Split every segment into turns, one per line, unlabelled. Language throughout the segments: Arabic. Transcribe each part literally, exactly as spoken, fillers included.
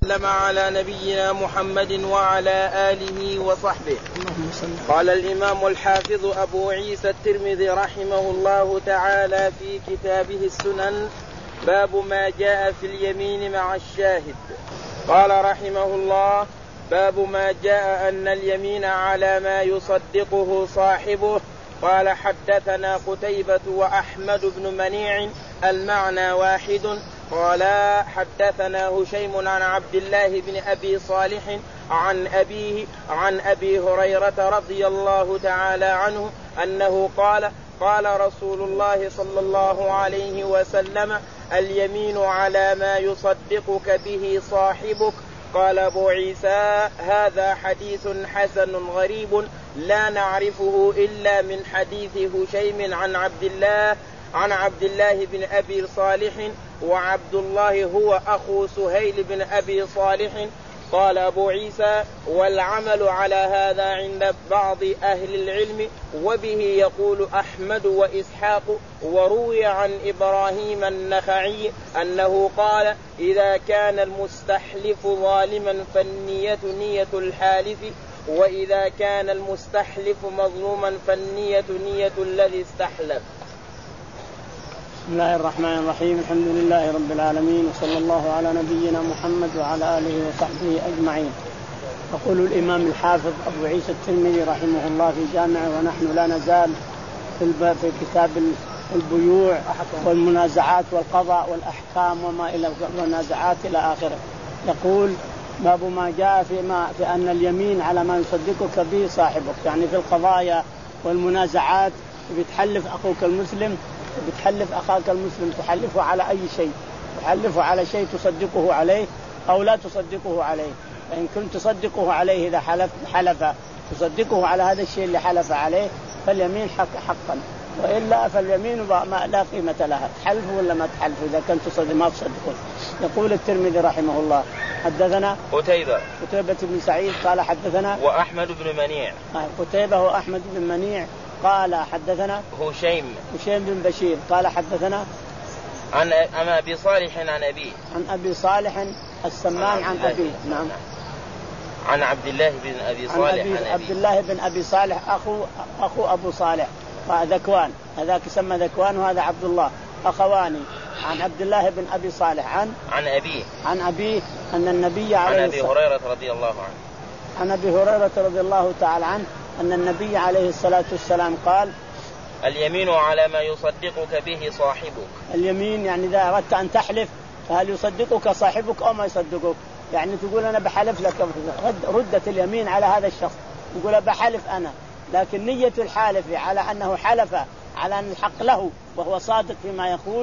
وسلم على نبينا محمد وعلى آله وصحبه. قال الإمام الحافظ أبو عيسى الترمذي رحمه الله تعالى في كتابه السنن: باب ما جاء في اليمين مع الشاهد. قال رحمه الله: باب ما جاء أن اليمين على ما يصدقه صاحبه. قال: حدثنا قتيبة وأحمد بن منيع المعنى واحد. قال: حدثنا هشيم عن عبد الله بن أبي صالح عن أبيه عن أبي هريرة رضي الله تعالى عنه أنه قال: قال رسول الله صلى الله عليه وسلم: اليمين على ما يصدقك به صاحبك. قال أبو عيسى: هذا حديث حسن غريب لا نعرفه إلا من حديث هشيم عن عبد الله عن عبد الله بن أبي صالح، وعبد الله هو أخو سهيل بن أبي صالح. قال أبو عيسى: والعمل على هذا عند بعض أهل العلم، وبه يقول أحمد وإسحاق. وروي عن إبراهيم النخعي أنه قال: إذا كان المستحلف ظالما فالنية نية الحالف، وإذا كان المستحلف مظلوما فالنية نية الذي استحلف.
بسم الله الرحمن الرحيم. الحمد لله رب العالمين، وصلى الله على نبينا محمد وعلى آله وصحبه أجمعين. يقول الإمام الحافظ أبو عيسى الترمذي رحمه الله في جامعه، ونحن لا نزال في, في كتاب البيوع والمنازعات والقضاء والأحكام وما إلى المنازعات إلى آخره. يقول: باب ما جاء في, ما في أن اليمين على ما يصدقك به صاحبك، يعني في القضايا والمنازعات بتحلف أخوك المسلم، بتحلف أخاك المسلم، تحلفه على أي شيء، تحلفه على شيء تصدقه عليه أو لا تصدقه عليه. فإن كنت تصدقه عليه إذا حلف حلف تصدقه على هذا الشيء اللي حلف عليه فاليمين حق حقا، وإلا فاليمين ما لا قيمة لها، تحلفه ولا ما تحلفه إذا كنت تصدق ما تصدقه. يقول الترمذي رحمه الله: حدثنا
قتيبة
قتيبة بن سعيد قال: حدثنا
وأحمد بن منيع.
قتيبة وأحمد بن منيع قال: حدثنا
هشيم
هشيم بن بشير قال: حدثنا
عن أبي صالح عن أبيه
عن أبي صالح السمان عن أبيه. نعم.
عن عبد الله بن أبي صالح عن,
عن عبد الله بن أبي صالح أخو أخو أبو صالح ذكوان، هذاك يسمى ذكوان وهذا عبد الله، أخواني. عن عبد الله بن أبي صالح عن
عن أبيه
عن أبيه أن النبي عليه
عن أبي هريرة رضي الله عنه
عن أبي هريرة رضي الله تعالى عنه أن النبي عليه الصلاة والسلام قال:
اليمين على ما يصدقك به صاحبك.
اليمين يعني إذا أردت أن تحلف فهل يصدقك صاحبك أو ما يصدقك؟ يعني تقول أنا بحلف لك، ردت اليمين على هذا الشخص، تقول بحلف أنا، لكن نية الحالف على أنه حلف على أن الحق له وهو صادق فيما يقول،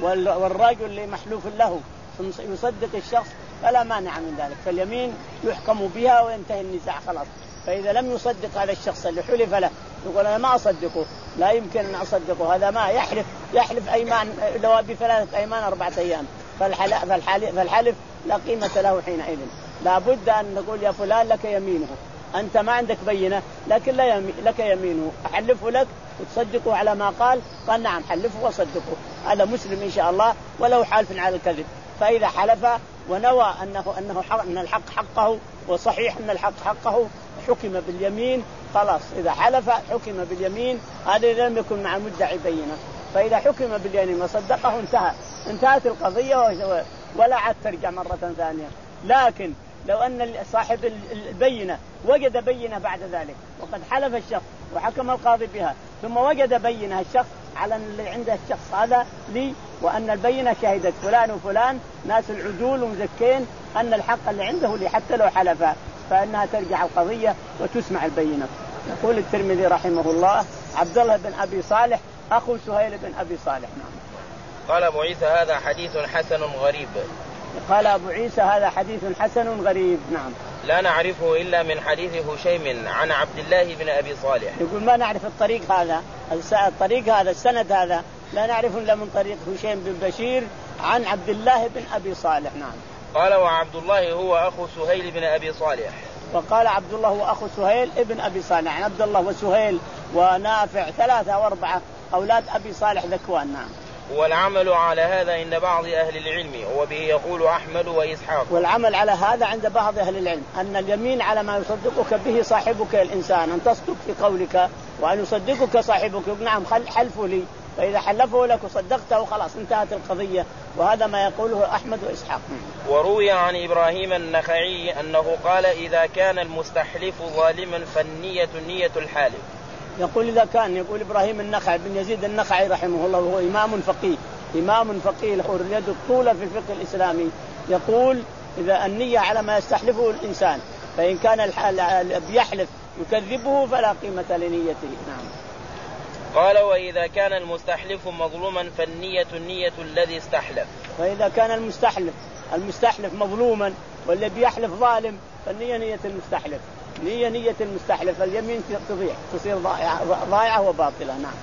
والرجل اللي محلوف له يصدق الشخص فلا مانع من ذلك، فاليمين يحكم بها وينتهي النزاع خلاص. فإذا لم يصدق هذا الشخص اللي حلف له يقول أنا ما أصدقه، لا يمكن أن أصدقه، هذا ما يحلف يحلف أيمان لو بثلاثة أيمان أربعة أيام، فالحلف, فالحلف لا قيمة له حينئذ. لا بد أن نقول يا فلان لك يمينه، أنت ما عندك بينة لكن لا يمي لك يمينه، أحلفه لك وتصدقه على ما قال، قال نعم حلفه وصدقه، هذا مسلم إن شاء الله ولو حالف على الكذب. فإذا حلف ونوى أنه أنه حق أن الحق حقه وصحيح أن الحق حقه حكم باليمين خلاص. إذا حلف حكم باليمين، هذا إذا لم يكن مع المدعي بينة. فإذا حكم باليمين وصدقه انتهى انتهت القضية ولا عاد ترجع مرة ثانية. لكن لو أن صاحب البينة وجد بينة بعد ذلك وقد حلف الشخص وحكم القاضي بها، ثم وجد بينة الشخص على اللي عنده الشخص هذا لي، وأن البينة شهدت فلان وفلان ناس العدول ومزكين أن الحق اللي عنده لي حتى لو حلف، فإنها ترجع القضية وتسمع البينة. يقول الترمذي رحمه الله: عبد الله بن أبي صالح أخو سهيل بن أبي صالح. نعم.
قال أبو عيسى: هذا حديث حسن غريب.
قال أبو عيسى: هذا حديث حسن غريب. نعم.
لا نعرفه إلا من حديث هشيم عن عبد الله بن أبي صالح.
يقول ما نعرف الطريق هذا الطريق هذا السند هذا لا نعرف إلا من طريق هشيم بن بشير عن عبد الله بن أبي صالح. نعم.
قال: وعبد الله هو أخو سهيل بن أبي صالح.
وقال عبد الله هو أخو سهيل ابن أبي صالح، يعني عبد الله وسهيل ونافع ثلاثة وأربعة أولاد أبي صالح ذكوان. نعم.
والعمل على هذا عند بعض أهل العلم وبه يقول أحمد وإسحاق.
والعمل على هذا عند بعض أهل العلم أن اليمين على ما يصدقك به صاحبك الإنسان، أن تصدق في قولك وأن يصدقك صاحبك. نعم حلفوا لي، فإذا حلفوا لك وصدقته خلاص انتهت القضية، وهذا ما يقوله أحمد وإسحاق.
وروي عن إبراهيم النخعي أنه قال إذا كان المستحلف ظالما فالنية نية الحالف.
يقول إذا كان، يقول إبراهيم النخعي بن يزيد النخعي رحمه الله، وهو إمام فقيه إمام فقيه له اليد الطولة في الفقه الإسلامي، يقول إذا النية على ما يستحلفه الإنسان، فإن كان بيحلف يكذبه فلا قيمة لنيته. نعم.
قال وإذا كان المستحلف مظلوما فالنية نية الذي استحلف.
فإذا كان المستحلف المستحلف مظلوما والذي بيحلف ظالم فالنية نية المستحلف، نية نية المستحلف، اليمين تضيع تصير ضائعة, ضائعة وباطلة. نعم.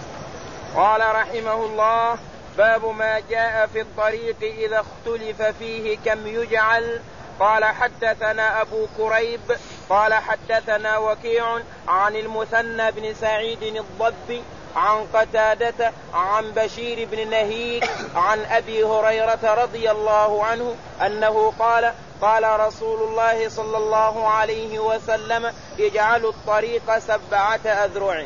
قال رحمه الله باب ما جاء في الطريق إذا اختلف فيه كم يجعل. قال حدثنا أبو كريب قال حدثنا وكيع عن المثنى بن سعيد الضبي عن قتادة عن بشير بن نهيك عن أبي هريرة رضي الله عنه أنه قال قال رسول الله صلى الله عليه وسلم اجعلوا الطريق سبعة أذرع.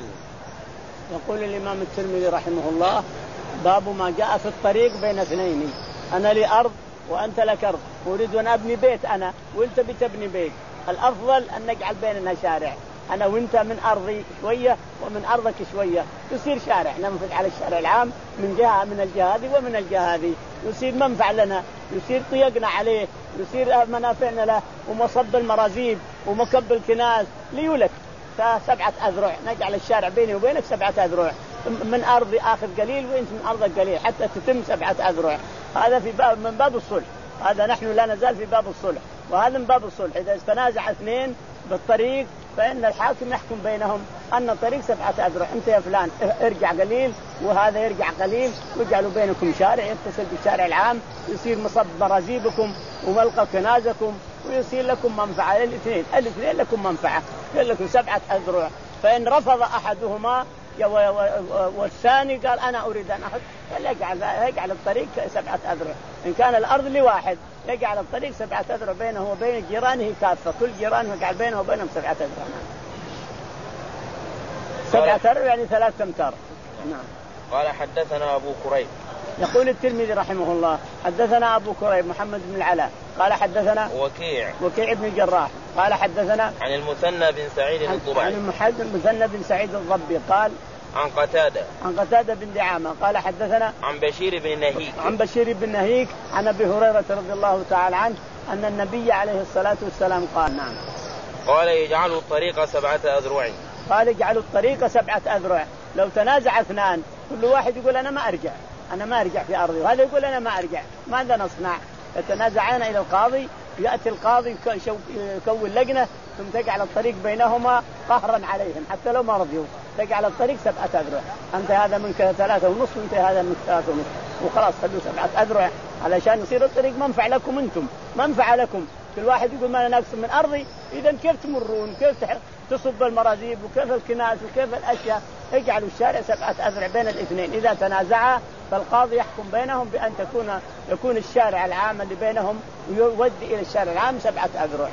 يقول الإمام الترمذي رحمه الله باب ما جاء في الطريق بين اثنين، أنا لي أرض وأنت لك أرض، أريد أن أبني بيت أنا وأنت بتبني بيت، الأفضل أن نجعل بيننا شارع، أنا وأنت من أرضي شوية ومن أرضك شوية، يصير شارع ننفذ على الشارع العام من جهة من الجهة هذه ومن الجهة هذه، يصير منفع لنا، يصير طيقنا عليه، يصير منافعنا له، ومصب المرازيب ومكب الكناز ليولك سبعة أذرع، نجعل الشارع بيني وبينك سبعة أذرع، من أرضي آخذ قليل وأنت من أرضك قليل حتى تتم سبعة أذرع. هذا في باب من باب الصلح، هذا نحن لا نزال في باب الصلح، وهذا من باب الصلح. إذا استنازع اثنين بالطريق فإن الحاكم يحكم بينهم أن الطريق سبعة أذرع، أنت يا فلان ارجع قليل وهذا يرجع قليل، ويجعلوا بينكم شارع يتصل بالشارع العام، يصير مصب مرازيبكم وملقى كنازكم، ويصير لكم منفعة للاثنين، الاثنين لكم منفعة، لكم سبعة أذرع. فإن رفض أحدهما والثاني قال أنا أريد أن أحد، يجعل يجعل الطريق سبعة أذرع. إن كان الأرض لواحد يجعل الطريق سبعة أذرع بينه وبين جيرانه كافة، كل جيرانه يجعل بينه وبينهم سبعة أذرع. سبعة أذرع يعني ثلاثة أمتار. نعم.
قال حدثنا أبو كريب.
يقول الترمذي رحمه الله حدثنا أبو كريب محمد بن العلاء قال حدثنا
وكيع
وكيع بن الجراح قال حدثنا
عن المثنى بن سعيد الضبي
عن المثنى بن سعيد الضبي قال
عن قتادة
عن قتادة بن دعامة قال حدثنا
عن بشير بن نهيك
عن بشير بن نهيك عن أبي هريرة رضي الله تعالى عنه أن النبي عليه الصلاة والسلام قال نعم
قال يجعلوا الطريق سبعة أذرع.
قال يجعلوا الطريق سبعة أذرع. لو تنازع اثنان كل واحد يقول أنا ما أرجع أنا ما أرجع في أرضي، وهذا يقول أنا ما أرجع، ماذا نصنع؟ يتنازعان إلى القاضي، يأتي القاضي يكون لجنة ثم تجعل الطريق بينهما قهرا عليهم حتى لو ما رضيوا، تجعل الطريق سبعة أذرع، أنت هذا منك ثلاثة ونصف وأنت هذا منك ثلاثة ونصف، وخلاص خلوا سبعة أذرع علشان يصير الطريق منفع لكم أنتم، منفع لكم. كل واحد يقول ما أنا ناقص من أرضي، إذا كيف تمرون؟ كيف تصب المرازيب وكيف الكناس وكيف الأشياء؟ اجعلوا الشارع سبعة أذرع بين الاثنين، إذا تنازعا فالقاضي يحكم بينهم بأن تكون يكون الشارع العام اللي بينهم ويودي إلى الشارع العام سبعة أذرع.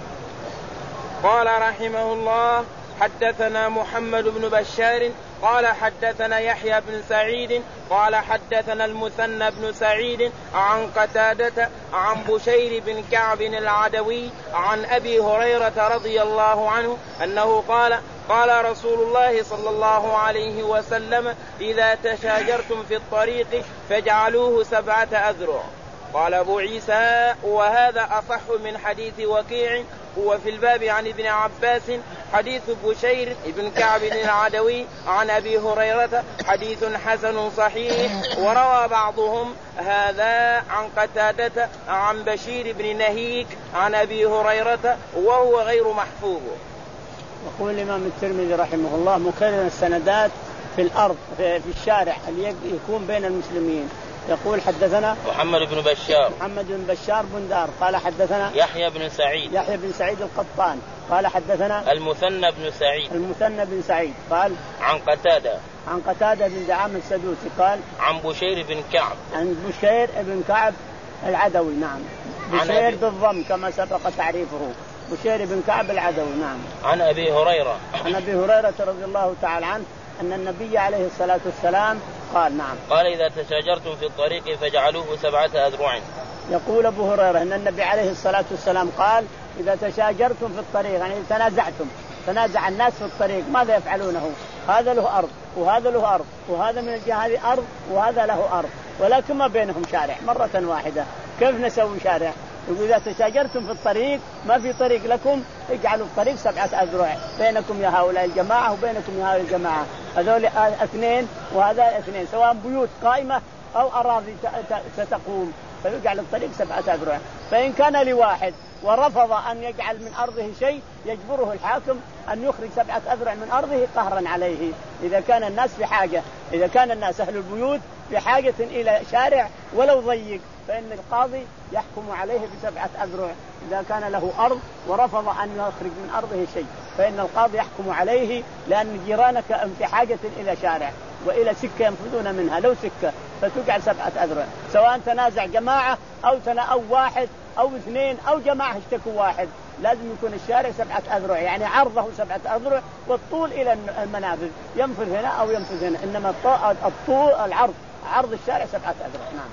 قال رحمه الله حدثنا محمد بن بشار قال حدثنا يحيى بن سعيد قال حدثنا المثنى بن سعيد عن قتادة عن بشير بن كعب العدوي عن أبي هريرة رضي الله عنه أنه قال قال رسول الله صلى الله عليه وسلم إذا تشاجرتم في الطريق فاجعلوه سبعة أذرع. قال أبو عيسى وهذا أصح من حديث وكيع، هو في الباب عن ابن عباس حديث بشير بن كعب العدوي عن أبي هريرة حديث حسن صحيح، وروى بعضهم هذا عن قتادة عن بشير بن نهيك عن أبي هريرة وهو غير محفوظ.
يقول الإمام الترمذي رحمه الله مكرر السندات في الأرض في الشارع اللي يكون بين المسلمين، يقول حدثنا
محمد بن بشار
محمد بن بشار بندار قال حدثنا
يحيى بن سعيد
يحيى بن سعيد القطان قال حدثنا
المثنى بن سعيد
المثنى بن سعيد قال
عن قتادة
عن قتادة بن دعامة السدوسي قال
عن بشير بن كعب
عن بشير بن كعب العدوي. نعم بشير بالضم كما سبق تعريفه بشير بن كعب العدوي. نعم
عن أبي هريرة
عن أبي هريرة رضي الله تعالى عنه أن النبي عليه الصلاة والسلام قال نعم
قال إذا تشاجرتم في الطريق فاجعلوه سبعة أذرع.
يقول أبو هريرة أن النبي عليه الصلاة والسلام قال إذا تشاجرتم في الطريق يعني تنازعتم تنازع الناس في الطريق ماذا يفعلونه؟ هذا له أرض وهذا له أرض وهذا من الجهة هذه أرض وهذا له أرض ولكن ما بينهم شارع مرة واحدة كيف نسوي شارع؟ يقول إذا تشاجرتم في الطريق ما في طريق لكم اجعلوا الطريق سبعة أذرع بينكم يا هؤلاء الجماعة وبينكم يا هؤلاء الجماعة هذول اثنين وهذا اثنين سواء بيوت قائمة أو أراضي ستقوم فيجعل الطريق سبعة أذرع. فإن كان لواحد ورفض أن يجعل من أرضه شيء يجبره الحاكم أن يخرج سبعة أذرع من أرضه قهرا عليه. إذا كان الناس في حاجة إذا كان الناس أهل البيوت بحاجة إلى شارع ولو ضيق فإن القاضي يحكم عليه بسبعة أذرع. إذا كان له أرض ورفض أن يخرج من أرضه شيء فإن القاضي يحكم عليه لأن جيرانك في حاجة إلى شارع وإلى سكة ينفذون منها لو سكة فتجعل سبعة أذرع سواء تنازع جماعة أو تنا أو واحد أو اثنين أو جماعة اشتكوا واحد لازم يكون الشارع سبعة أذرع يعني عرضه سبعة أذرع والطول إلى المنافذ ينفذ هنا أو ينفذ هنا إنما الطول العرض عرض الشارع سبعة أذرع. نعم.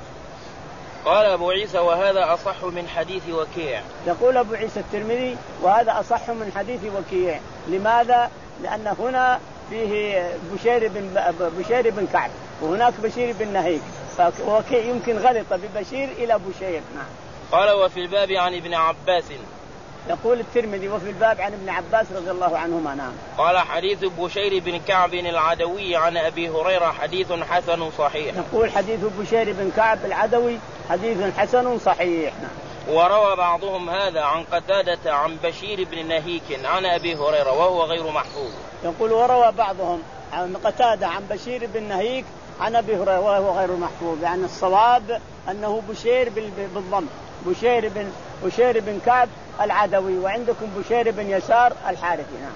قال أبو عيسى وهذا أصح من حديث وكيع.
يقول أبو عيسى الترمذي وهذا أصح من حديث وكيع. لماذا؟ لأن هنا فيه بشير بن بشير بن كعب وهناك بشير بن نهيك فوكيع يمكن غلط ببشير إلى بشير. نعم.
قال وفي الباب عن ابن عباس.
يقول الترمذي وفي الباب عن ابن عباس رضي الله عنهما. نعم.
قال حديث بشير بن كعب العدوي عن أبي هريرة حديث حسن صحيح.
يقول حديث بشير بن كعب العدوي حديث حسن صحيح. نعم.
وروى بعضهم هذا عن قتادة عن بشير بن نهيك عن أبي هريرة وهو غير محفوظ.
يقول وروى بعضهم عن قتادة عن بشير بن نهيك عن أبي هريرة وهو غير محفوظ يعني الصواب أنه بشير بالضم بشير بن بشير بن كعب العدوي وعندكم بشير بن يسار الحارثي. نعم.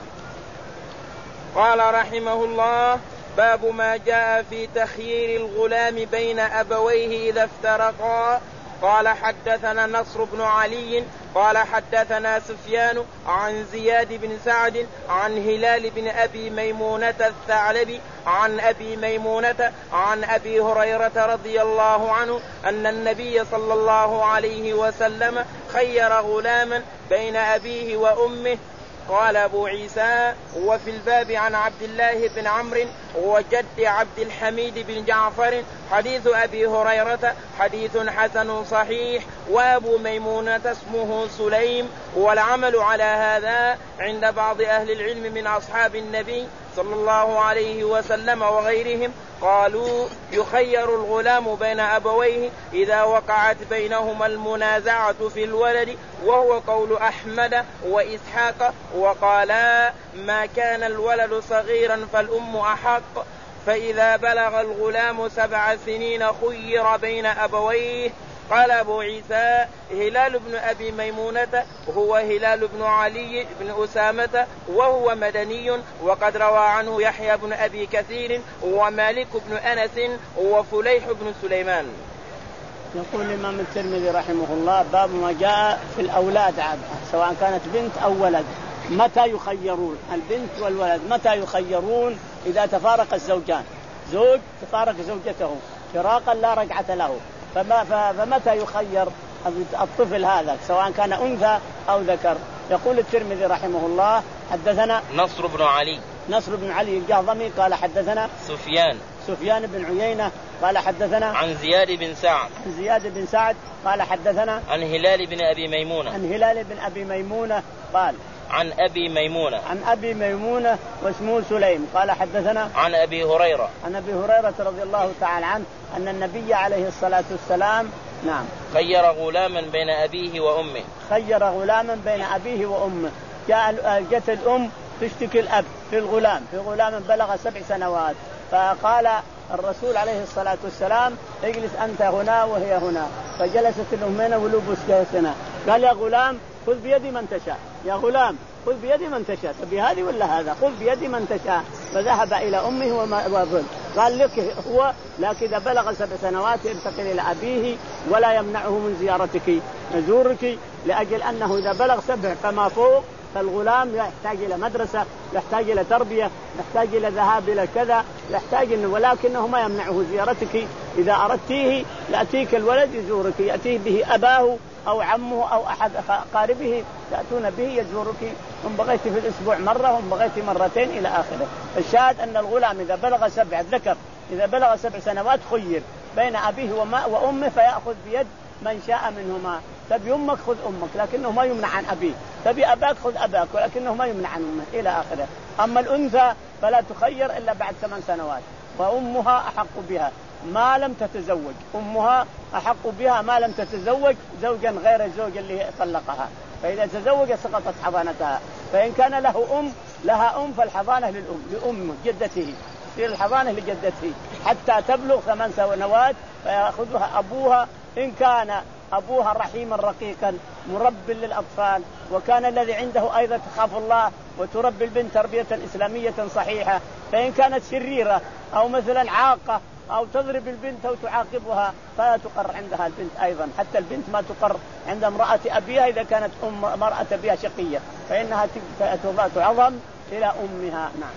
قال رحمه الله باب ما جاء في تخيير الغلام بين أبويه إذا افترقا. قال حدثنا نصر بن علي قال حدثنا سفيان عن زياد بن سعد عن هلال بن أبي ميمونة الثعلبي عن أبي ميمونة عن أبي هريرة رضي الله عنه أن النبي صلى الله عليه وسلم خير غلاما بين أبيه وأمه. قال أبو عيسى وفي الباب عن عبد الله بن عمرو وجد عبد الحميد بن جعفر حديث أبي هريرة حديث حسن صحيح وأبو ميمونة اسمه سليم. والعمل على هذا عند بعض أهل العلم من أصحاب النبي صلى الله عليه وسلم وغيرهم قالوا يخير الغلام بين أبويه إذا وقعت بينهما المنازعة في الولد وهو قول أحمد وإسحاق وقالا ما كان الولد صغيرا فالأم أحق فإذا بلغ الغلام سبع سنين خير بين أبويه. قال أبو عيسى هلال بن أبي ميمونة هو هلال بن علي بن أسامة وهو مدني وقد روى عنه يحيى بن أبي كثير ومالك بن أنس وفليح بن سليمان.
يقول الإمام الترمذي رحمه الله باب ما جاء في الأولاد سواء كانت بنت أو ولد متى يخيرون البنت والولد متى يخيرون إذا تفارق الزوجان زوج تفارق زوجته فراقا لا رجعة له فما فمتى يخير الطفل هذا سواء كان أنثى أو ذكر. يقول الترمذي رحمه الله حدثنا
نصر بن علي
نصر بن علي الجهضمي قال حدثنا
سفيان
سفيان بن عيينة قال حدثنا
عن زياد بن سعد
عن زياد بن سعد قال حدثنا
عن هلال بن أبي ميمونة
عن هلال بن أبي ميمونة قال
عن أبي ميمونة
عن أبي ميمونة واسمه سليم قال حدثنا
عن أبي هريرة
عن أبي هريرة رضي الله تعالى عنه أن النبي عليه الصلاة والسلام نعم
خير غلاما بين أبيه وأمه
خير غلاما بين أبيه وأمه. جاء جت الأم تشتكي الأب في الغلام في غلام بلغ سبع سنوات فقال الرسول عليه الصلاة والسلام اجلس أنت هنا وهي هنا، فجلست الأمين ولبس جلسنا، قال يا غلام خذ بيدي من تشاء، يا غلام خذ بيدي من تشاء، تبي هذه ولا هذا؟ خذ بيدي من تشاء. فذهب إلى أمه وظل قال لك هو، لكن إذا بلغ سبع سنوات ينتقل إلى أبيه ولا يمنعه من زيارتك يزورك، لأجل أنه إذا بلغ سبع فما فوق فالغلام يحتاج إلى مدرسة، يحتاج إلى تربية، يحتاج إلى ذهاب إلى كذا، يحتاج إنه، ولكنه ما يمنعه زيارتك. إذا أردتيه يأتيك الولد يزورك، يأتيه به أباه أو عمه أو أحد أقاربه تأتون به يزورك، إن بغيت في الأسبوع مرة وإن بغيت مرتين إلى آخره. الشاهد أن الغلام إذا بلغ سبع ذكر إذا بلغ سبع سنوات خير بين أبيه وأمه فيأخذ بيد من شاء منهما. تبي أمك خذ أمك لكنه ما يمنع عن أبيه، تبي أباك خذ أباك ولكنه ما يمنع عن أمه إلى آخره. أما الأنثى فلا تخير إلا بعد ثمان سنوات، وأمها أحق بها ما لم تتزوج، أمها أحق بها ما لم تتزوج زوجا غير الزوج اللي طلقها، فإذا تزوج سقطت حضانتها. فإن كان له أم لها أم فالحضانة للأم لأم جدته، تصير الحضانة لجدته حتى تبلغ ثمان سنوات فيأخذها أبوها إن كان أبوها رحيما رقيقا مرب للأطفال، وكان الذي عنده أيضا تخاف الله وتربي البنت تربية إسلامية صحيحة. فإن كانت شريرة أو مثلا عاقة أو تضرب البنت أو تعاقبها فلا تقر عندها البنت أيضا، حتى البنت ما تقر عند امرأة أبيها إذا كانت أم امرأة أبيها شقية، فإنها تعظم إلى أمها. نعم.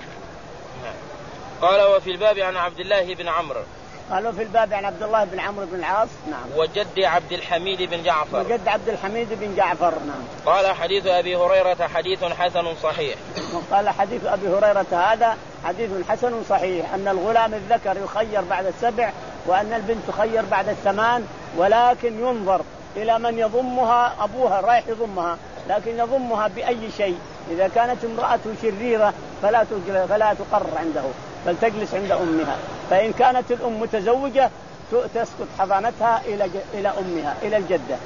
قال وفي الباب عن عبد الله بن عمرو.
قالوا في الباب عن عبد الله بن عمرو بن العاص. نعم.
وجد عبد الحميد بن جعفر.
وجد عبد الحميد بن جعفر. نعم.
قال حديث أبي هريرة حديث حسن صحيح.
قال حديث أبي هريرة هذا حديث حسن صحيح، أن الغلام الذكر يخير بعد السبع وأن البنت تخير بعد الثمان، ولكن ينظر إلى من يضمها، أبوها رايح يضمها لكن يضمها بأي شيء. إذا كانت امرأة شريرة فلا فلا تقر عنده بل تجلس عند أمها، فإن كانت الأم متزوجة تسقط حضانتها إلى إلى أمها إلى الجدة.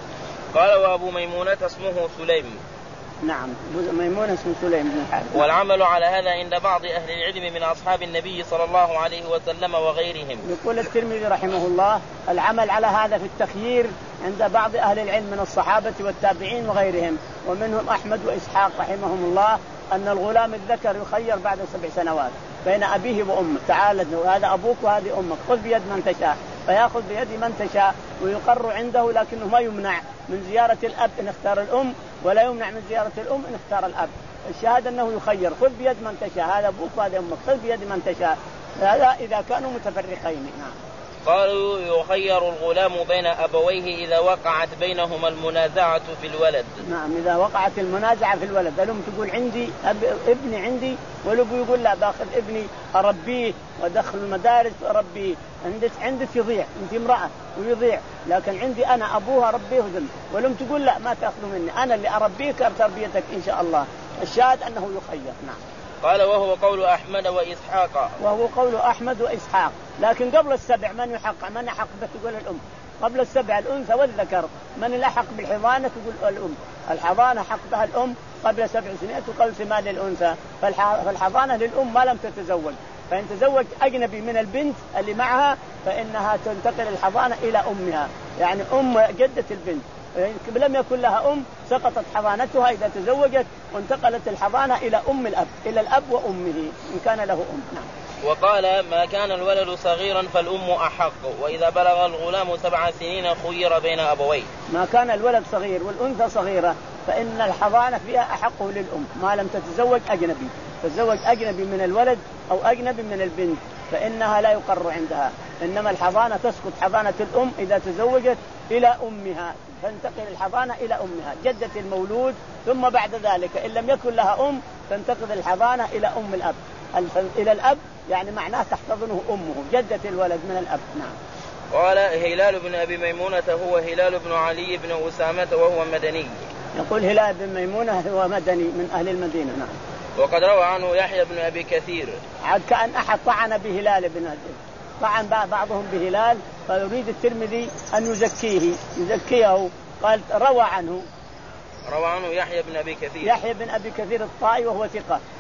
قال وأبو ميمونة اسمه سليم.
نعم ميمونة اسمه سليم بن الحارث.
والعمل على هذا عند بعض أهل العلم من أصحاب النبي صلى الله عليه وسلم وغيرهم.
يقول الترمذي رحمه الله العمل على هذا في التخيير عند بعض أهل العلم من الصحابة والتابعين وغيرهم، ومنهم أحمد وإسحاق رحمهم الله، أن الغلام الذكر يخير بعد سبع سنوات بين أبيه وأمه، تعال هذا أبوك وهذه أمك خذ بيد من تشاء، فيأخذ بيد من تشاء ويقر عنده، لكنه ما يمنع من زيارة الأب إن اختار الأم ولا يمنع من زيارة الأم إن اختار الأب. الشاهد أنه يخير خذ بيد من تشاء، هذا أبوك وهذه أمك خذ بيد من تشاء، هذا إذا كانوا متفرقين. نعم.
قالوا يخير الغلام بين أبويه إذا وقعت بينهما المنازعة في الولد.
نعم إذا وقعت المنازعة في الولد، الأم تقول عندي ابني عندي والأبو يقول لا باخذ ابني أربيه وأدخل المدارس أربيه، عندك عندك يضيع، أنت امرأة ويضيع، لكن عندي أنا أبوها ربيه ذل، والأم تقول لا ما تأخذ مني أنا اللي أربيك تربيتك إن شاء الله. الشاهد أنه يخير. نعم.
قال وهو قول أحمد وإسحاق.
وهو قول أحمد وإسحاق، لكن قبل السبع من يحق من يحق تقول الأم، قبل السبع الأنثى والذكر، من الأحق بالحضانة تقول الأم، الحضانة حق بها الأم قبل سبع سنين وقبل ثمان للأنثى، فالحضانة للأم ما لم تتزوج، فإن تزوج أجنبي من البنت اللي معها فإنها تنتقل الحضانة إلى أمها، يعني أم جدة البنت لم يكن لها أم سقطت حضانتها إذا تزوجت وانتقلت الحضانة إلى أم الأب إلى الأب وأمه إن كان له أم. نعم.
وقال ما كان الولد صغيرا فالأم أحق، وإذا بلغ الغلام سبع سنين خير بين أبويه.
ما كان الولد صغير والأنثى صغيرة فإن الحضانة فيها أحق للأم ما لم تتزوج أجنبي، تتزوج أجنبي من الولد أو أجنبي من البنت فإنها لا يقر عندها، إنما الحضانة تسقط حضانة الأم إذا تزوجت إلى أمها، تنتقل الحضانة إلى أمها جدة المولود، ثم بعد ذلك إن لم يكن لها أم تنتقل الحضانة إلى أم الأب، إلى الأب يعني معناه تحتضنه أمه جدة الولد من الأب. نعم.
قال هلال بن أبي ميمونة هو هلال بن علي بن أسامة وهو مدني.
يقول هلال بن ميمونة هو مدني من أهل المدينة. نعم.
وقد روى عنه يحيى بن أبي كثير.
عاد كأن أحد طعن بهلال بن أبي، طعن بعضهم بهلال، فيريد الترمذي أن يزكيه يزكيه قال روى عنه
روى عنه يحيى بن أبي كثير.
يحيى بن أبي كثير الطائي وهو ثقة،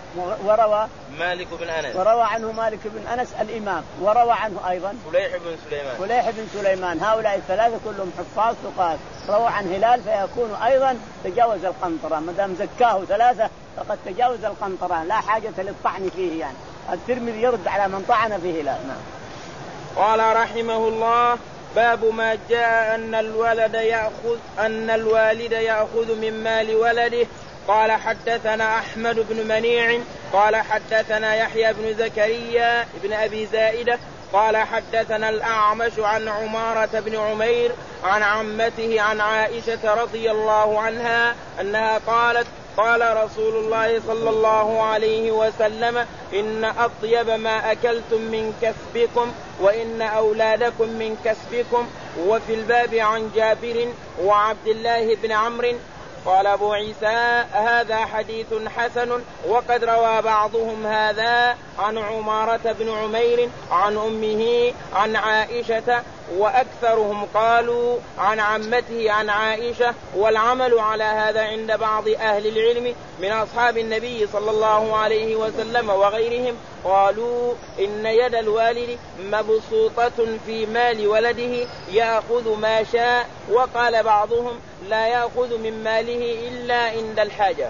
وروى
مالك بن أنس
وروى عنه مالك بن أنس الإمام، وروى عنه أيضا
فليح بن سليمان
فليح بن سليمان. هؤلاء الثلاثة كلهم حفاظ ثقات روى عن هلال، فيكون أيضا تجاوز القنطرة، ما دام زكاه ثلاثة فقد تجاوز القنطرة، لا حاجة للطعن فيه. يعني الترمذي يرد على من طعن في هلال. نعم.
قال رحمه الله: باب ما جاء أن الولد يأخذ أن الوالد يأخذ من مال ولده. قال حدثنا أحمد بن منيع قال حدثنا يحيى بن زكريا بن أبي زائدة قال حدثنا الأعمش عن عمارة بن عمير عن عمته عن عائشة رضي الله عنها أنها قالت: قال رسول الله صلى الله عليه وسلم: إن أطيب ما أكلتم من كسبكم وإن أولادكم من كسبكم. وفي الباب عن جابر وعبد الله بن عمرو. قال أبو عيسى: هذا حديث حسن، وقد روى بعضهم هذا عن عمارة بن عمير عن أمه عن عائشة، وأكثرهم قالوا عن عمته عن عائشة. والعمل على هذا عند بعض أهل العلم من أصحاب النبي صلى الله عليه وسلم وغيرهم، قالوا إن يد الوالد مبسوطة في مال ولده يأخذ ما شاء. وقال بعضهم: لا يأخذ من ماله إلا عند الحاجة.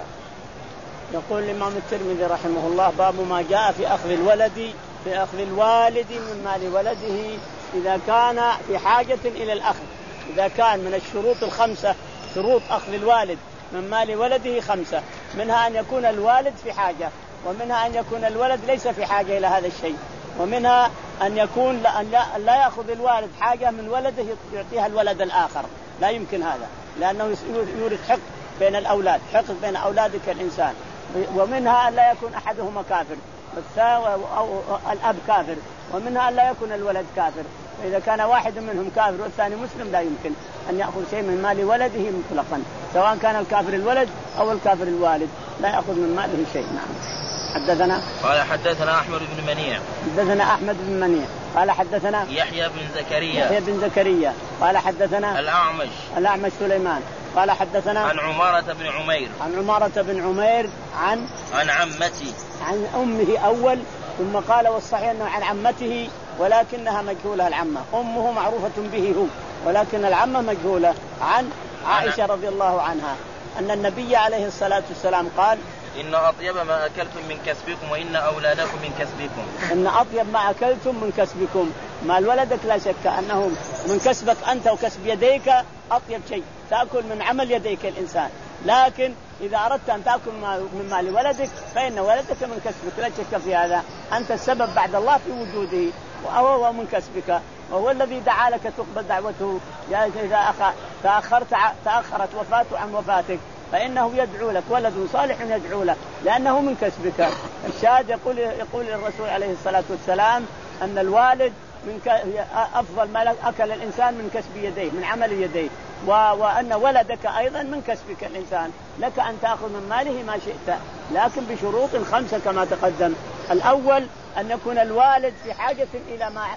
يقول الإمام الترمذي رحمه الله: باب ما جاء في أخذ الولد في أخذ الوالد من مال ولده إذا كان في حاجة إلى الأخذ. إذا كان من الشروط الخمسة، شروط أخذ الوالد من مال ولده خمسة، منها أن يكون الوالد في حاجة، ومنها أن يكون الولد ليس في حاجة إلى هذا الشيء، ومنها أن يكون أن لا, لا يأخذ الوالد حاجة من ولده يعطيها الولد الآخر، لا يمكن هذا، لأنه يورث حق بين الأولاد، حق بين أولادك الإنسان. ومنها أن لا يكون أحدهما كافر، أو الأب كافر، ومنها أن لا يكون الولد كافر. فإذا كان واحد منهم كافر والثاني مسلم لا يمكن أن يأخذ شيء من مال ولده مطلقا، سواء كان الكافر الولد أو الكافر الوالد لا يأخذ من ماله شيء. نعم. حدثنا
قال حدثنا أحمد بن منيع
حدثنا أحمد بن منيع قال حدثنا
يحيى بن زكريا
يحيى بن زكريا قال حدثنا
الأعمش
الأعمش سليمان قال حدثنا
عن عمارة بن عمير
عن عمارة بن عمير عن
عن عمتي
عن أمه أول، ثم قال والصحيح أنه عن عمته ولكنها مجهولة. العمة أمه معروفة به هو، ولكن العمة مجهولة. عن عائشة رضي الله عنها أن النبي عليه الصلاة والسلام قال:
إن أطيب ما أكلتم من كسبكم وإن أولادكم من كسبكم.
إن أطيب ما أكلتم من كسبكم، مال ولدك لا شك أنه من كسبك أنت وكسب يديك أطيب شيء، تأكل من عمل يديك الإنسان. لكن إذا أردت أن تأكل من مال ولدك فإن ولدك من كسبك، لا شك في هذا، أنت السبب بعد الله في وجوده، وهو من كسبك، وهو الذي دعا لك تقبل دعوته. إذا تأخرت تأخرت وفاته عن وفاتك فإنه يدعو لك، ولد صالح يدعو لك لأنه من كسبك. الشاهد يقول يقول الرسول عليه الصلاة والسلام أن الوالد من ك... أفضل ما أكل الإنسان من كسب يديه، من عمل يديه، و... وأن ولدك أيضا من كسبك الإنسان، لك أن تأخذ من ماله ما شئت، لكن بشروط خمسة كما تقدم. الأول أن يكون الوالد في حاجة إلى ما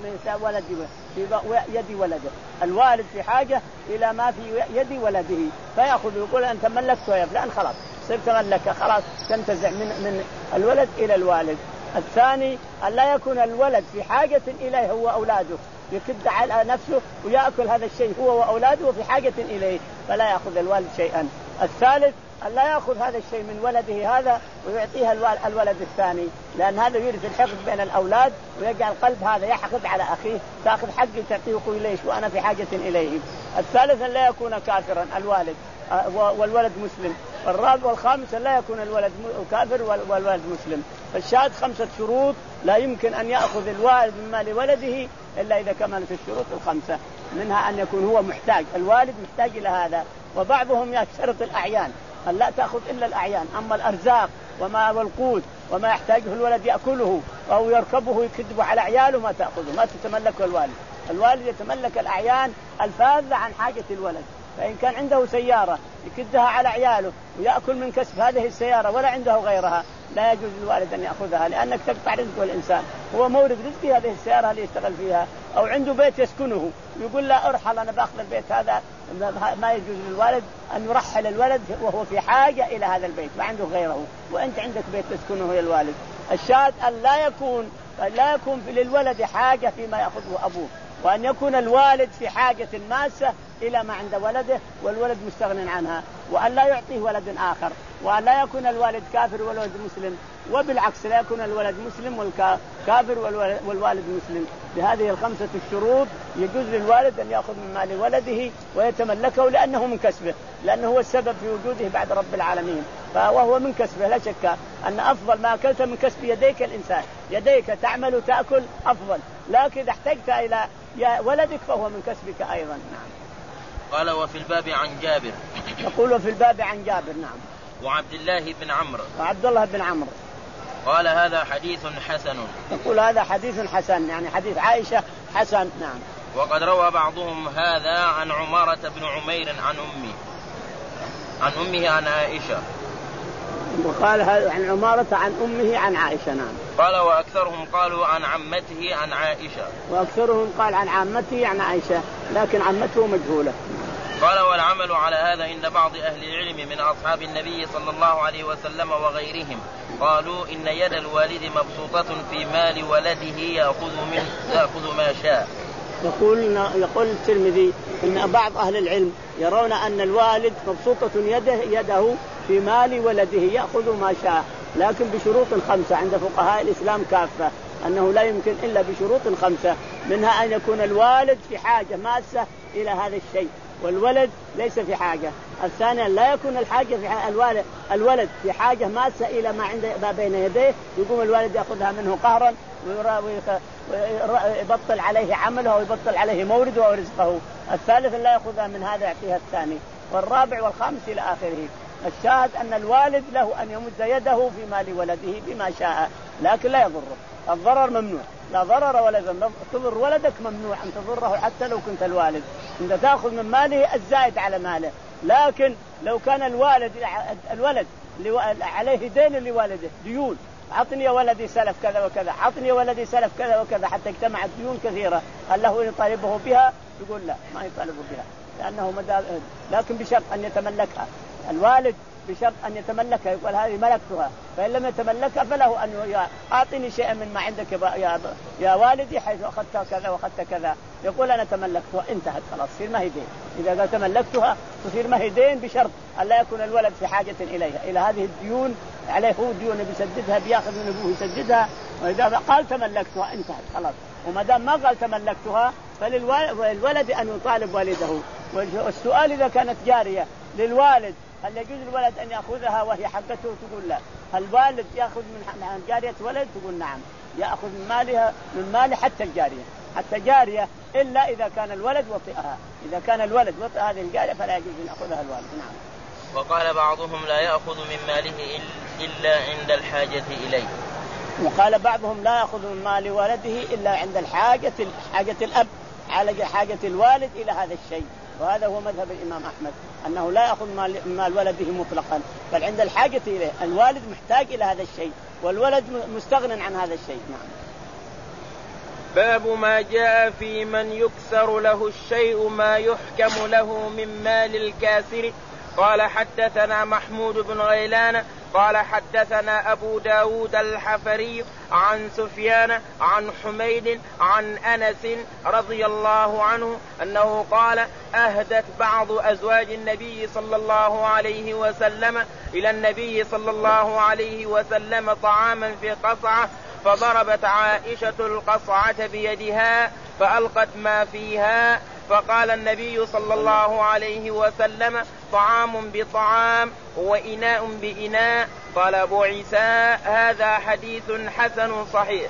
ولد في يد ولده، الوالد في حاجة إلى ما في يد ولده فيأخذ ويقول أنت ملكته يا فلان، خلاص صرت ملكه، خلاص تنتزع من من الولد إلى الوالد. الثاني أن لا يكون الولد في حاجة إليه هو أولاده، يكد على نفسه ويأكل هذا الشيء هو وأولاده وفي حاجة إليه فلا يأخذ الوالد شيئا. الثالث أن لا يأخذ هذا الشيء من ولده هذا ويعطيها الولد الثاني، لأن هذا يورث الحقد بين الأولاد ويجعل قلب هذا يحقد على أخيه، تأخذ حقي تعطيه ويقول ليش وأنا في حاجة إليه. الثالث أن لا يكون كافرا الوالد والولد مسلم. الرابع والخامس أن لا يكون الولد كافر والولد مسلم. فالشاهد خمسة شروط لا يمكن أن يأخذ الوالد من مال ولده إلا إذا كملت الشروط الخمسة، منها أن يكون هو محتاج، الوالد محتاج إلى هذا. وبعضهم يشترط الأعيان أن لا تأخذ إلا الأعيان، أما الأرزاق وما والقوت وما يحتاجه الولد يأكله أو يركبه يكذب على عياله ما تأخذه، ما تتملكه الوالد. الوالد يتملك الأعيان الفاذة عن حاجة الولد، فإن كان عنده سيارة يكدها على عياله ويأكل من كسب هذه السيارة ولا عنده غيرها لا يجوز للوالد أن يأخذها، لأنك تقطع رزق الإنسان. هو مورد رزقه هذه السيارة اللي يشتغل فيها، أو عنده بيت يسكنه يقول لا أرحل أنا بأخذ البيت هذا. ما يجوز للوالد أن يرحل الولد وهو في حاجة إلى هذا البيت وعنده غيره، وأنت عندك بيت تسكنه يا الوالد. الشاهد أن لا يكون لا يكون للولد حاجة فيما يأخذه أبوه، وأن يكون الوالد في حاجة ماسة إلى ما عند ولده والولد مستغن عنها، وأن لا يعطيه ولد آخر، وأن لا يكون الوالد كافر والولد مسلم، وبالعكس لا يكون الولد مسلم والكافر والوالد مسلم. بهذه الخمسة الشروط يجوز للوالد أن يأخذ من مال ولده ويتملكه، لأنه من كسبه، لأنه هو السبب في وجوده بعد رب العالمين، فهو من كسبه. لا شك أن أفضل ما أكلت من كسب يديك الإنسان، يديك تعمل وتأكل أفضل، لكن إذا احتجت إلى ولدك فهو من كسبك أيضا. نعم.
قال وفي الباب عن جابر.
يقول في الباب عن جابر. نعم.
وعبد الله بن عمرو.
وعبد الله بن عمرو.
قال هذا حديث حسن.
يقول هذا حديث حسن، يعني حديث عائشة حسن. نعم.
وقد روى بعضهم هذا عن عمارة بن عمير عن أمه عن أمه عن عائشة.
وقال عن عمارة عن أمه عن عائشة. نعم.
قال وأكثرهم قالوا عن عمته عن عائشة.
وأكثرهم قال عن عمته عن عائشة، لكن عمته مجهولة.
قال والعمل على هذا عند بعض أهل العلم من أصحاب النبي صلى الله عليه وسلم وغيرهم، قالوا إن يد الوالد مبسوطة في مال ولده يأخذ منه يأخذ ما شاء.
يقول يقول الترمذي إن بعض أهل العلم يرون أن الوالد مبسوطة يده يده في مال ولده يأخذ ما شاء، لكن بشروط خمسة عند فقهاء الإسلام كافة، أنه لا يمكن إلا بشروط خمسة، منها أن يكون الوالد في حاجة ماسة إلى هذا الشيء والولد ليس في حاجة. الثانية لا يكون الحاجة في حاجة الوالد الولد في حاجة ماسة إلى ما عند ما بين يديه، يقوم الوالد يأخذها منه قهرا ويبطل عليه عمله ويبطل عليه مورده ورزقه. الثالث لا يأخذها من هذا يعطيها الثاني، والرابع والخامس إلى آخره. الشاهد أن الوالد له أن يمد يده في مال ولده بما شاء، لكن لا يضره. الضرر ممنوع، لا ضرر ولا ذنب. تضر ولدك ممنوع أن تضره حتى لو كنت الوالد، أنت تأخذ من ماله الزائد على ماله. لكن لو كان الوالد الولد عليه دين لوالده ديون، عطني يا ولدي سلف كذا وكذا، عطني يا ولدي سلف كذا وكذا، حتى اجتمعت ديون كثيرة، هل له يطالبه بها؟ يقول لا، ما يطالبه بها، لأنه مدى. لكن بشرط أن يتملكها الوالد، بشرط أن يتملكها، يقول هذه ملكتها، فإن لم يتملكها فله أن أعطني شيئا من ما عندك يا, يا والدي، حيث أخذت كذا وأخذت كذا، يقول أنا تملكتها، انتهت خلاص، تصير ما هي دين. إذا قال تملكتها تصير ما هي دين، بشرط أن لا يكون الولد في حاجة إليها، إلى هذه الديون، عليه هو ديون بيسددها، بياخذ من أبوه يسددها، وإذا قال تملكتها انتهت خلاص. وما دام ما قال تملكتها فللولد أن يطالب والده. والسؤال إذا كانت جارية للوالد هل يجوز الولد أن يأخذها وهي حقته؟ تقول لا. هل الوالد يأخذ من جارية ولد؟ تقول نعم، يأخذ من مالها من مال حتى الجارية، حتى جارية، إلا إذا كان الولد وطئها. إذا كان الولد وطئ هذه الجارية فلا يجوز أن يأخذها الوالد. نعم.
وقال بعضهم لا يأخذ من ماله إلا عند الحاجة إليه.
وقال بعضهم لا يأخذ من مال ولده إلا عند الحاجة حاجة الأب على حاجة الوالد إلى هذا الشيء. وهذا هو مذهب الإمام أحمد، أنه لا يأخذ مال ولده مطلقا، بل عند الحاجة إليه. الوالد محتاج إلى هذا الشيء والولد مستغن عن هذا الشيء. نعم.
باب ما جاء في من يكسر له الشيء ما يحكم له من مال الكاسر. قال حدثنا محمود بن غيلان قال حدثنا أبو داود الحفري عن سفيان عن حميد عن أنس رضي الله عنه أنه قال أهدت بعض أزواج النبي صلى الله عليه وسلم إلى النبي صلى الله عليه وسلم طعاما في قصعة، فضربت عائشة القصعة بيدها فألقت ما فيها، فقال النبي صلى الله عليه وسلم طعام بطعام وإناء بإناء. قال أبو عيسى هذا حديث حسن صحيح.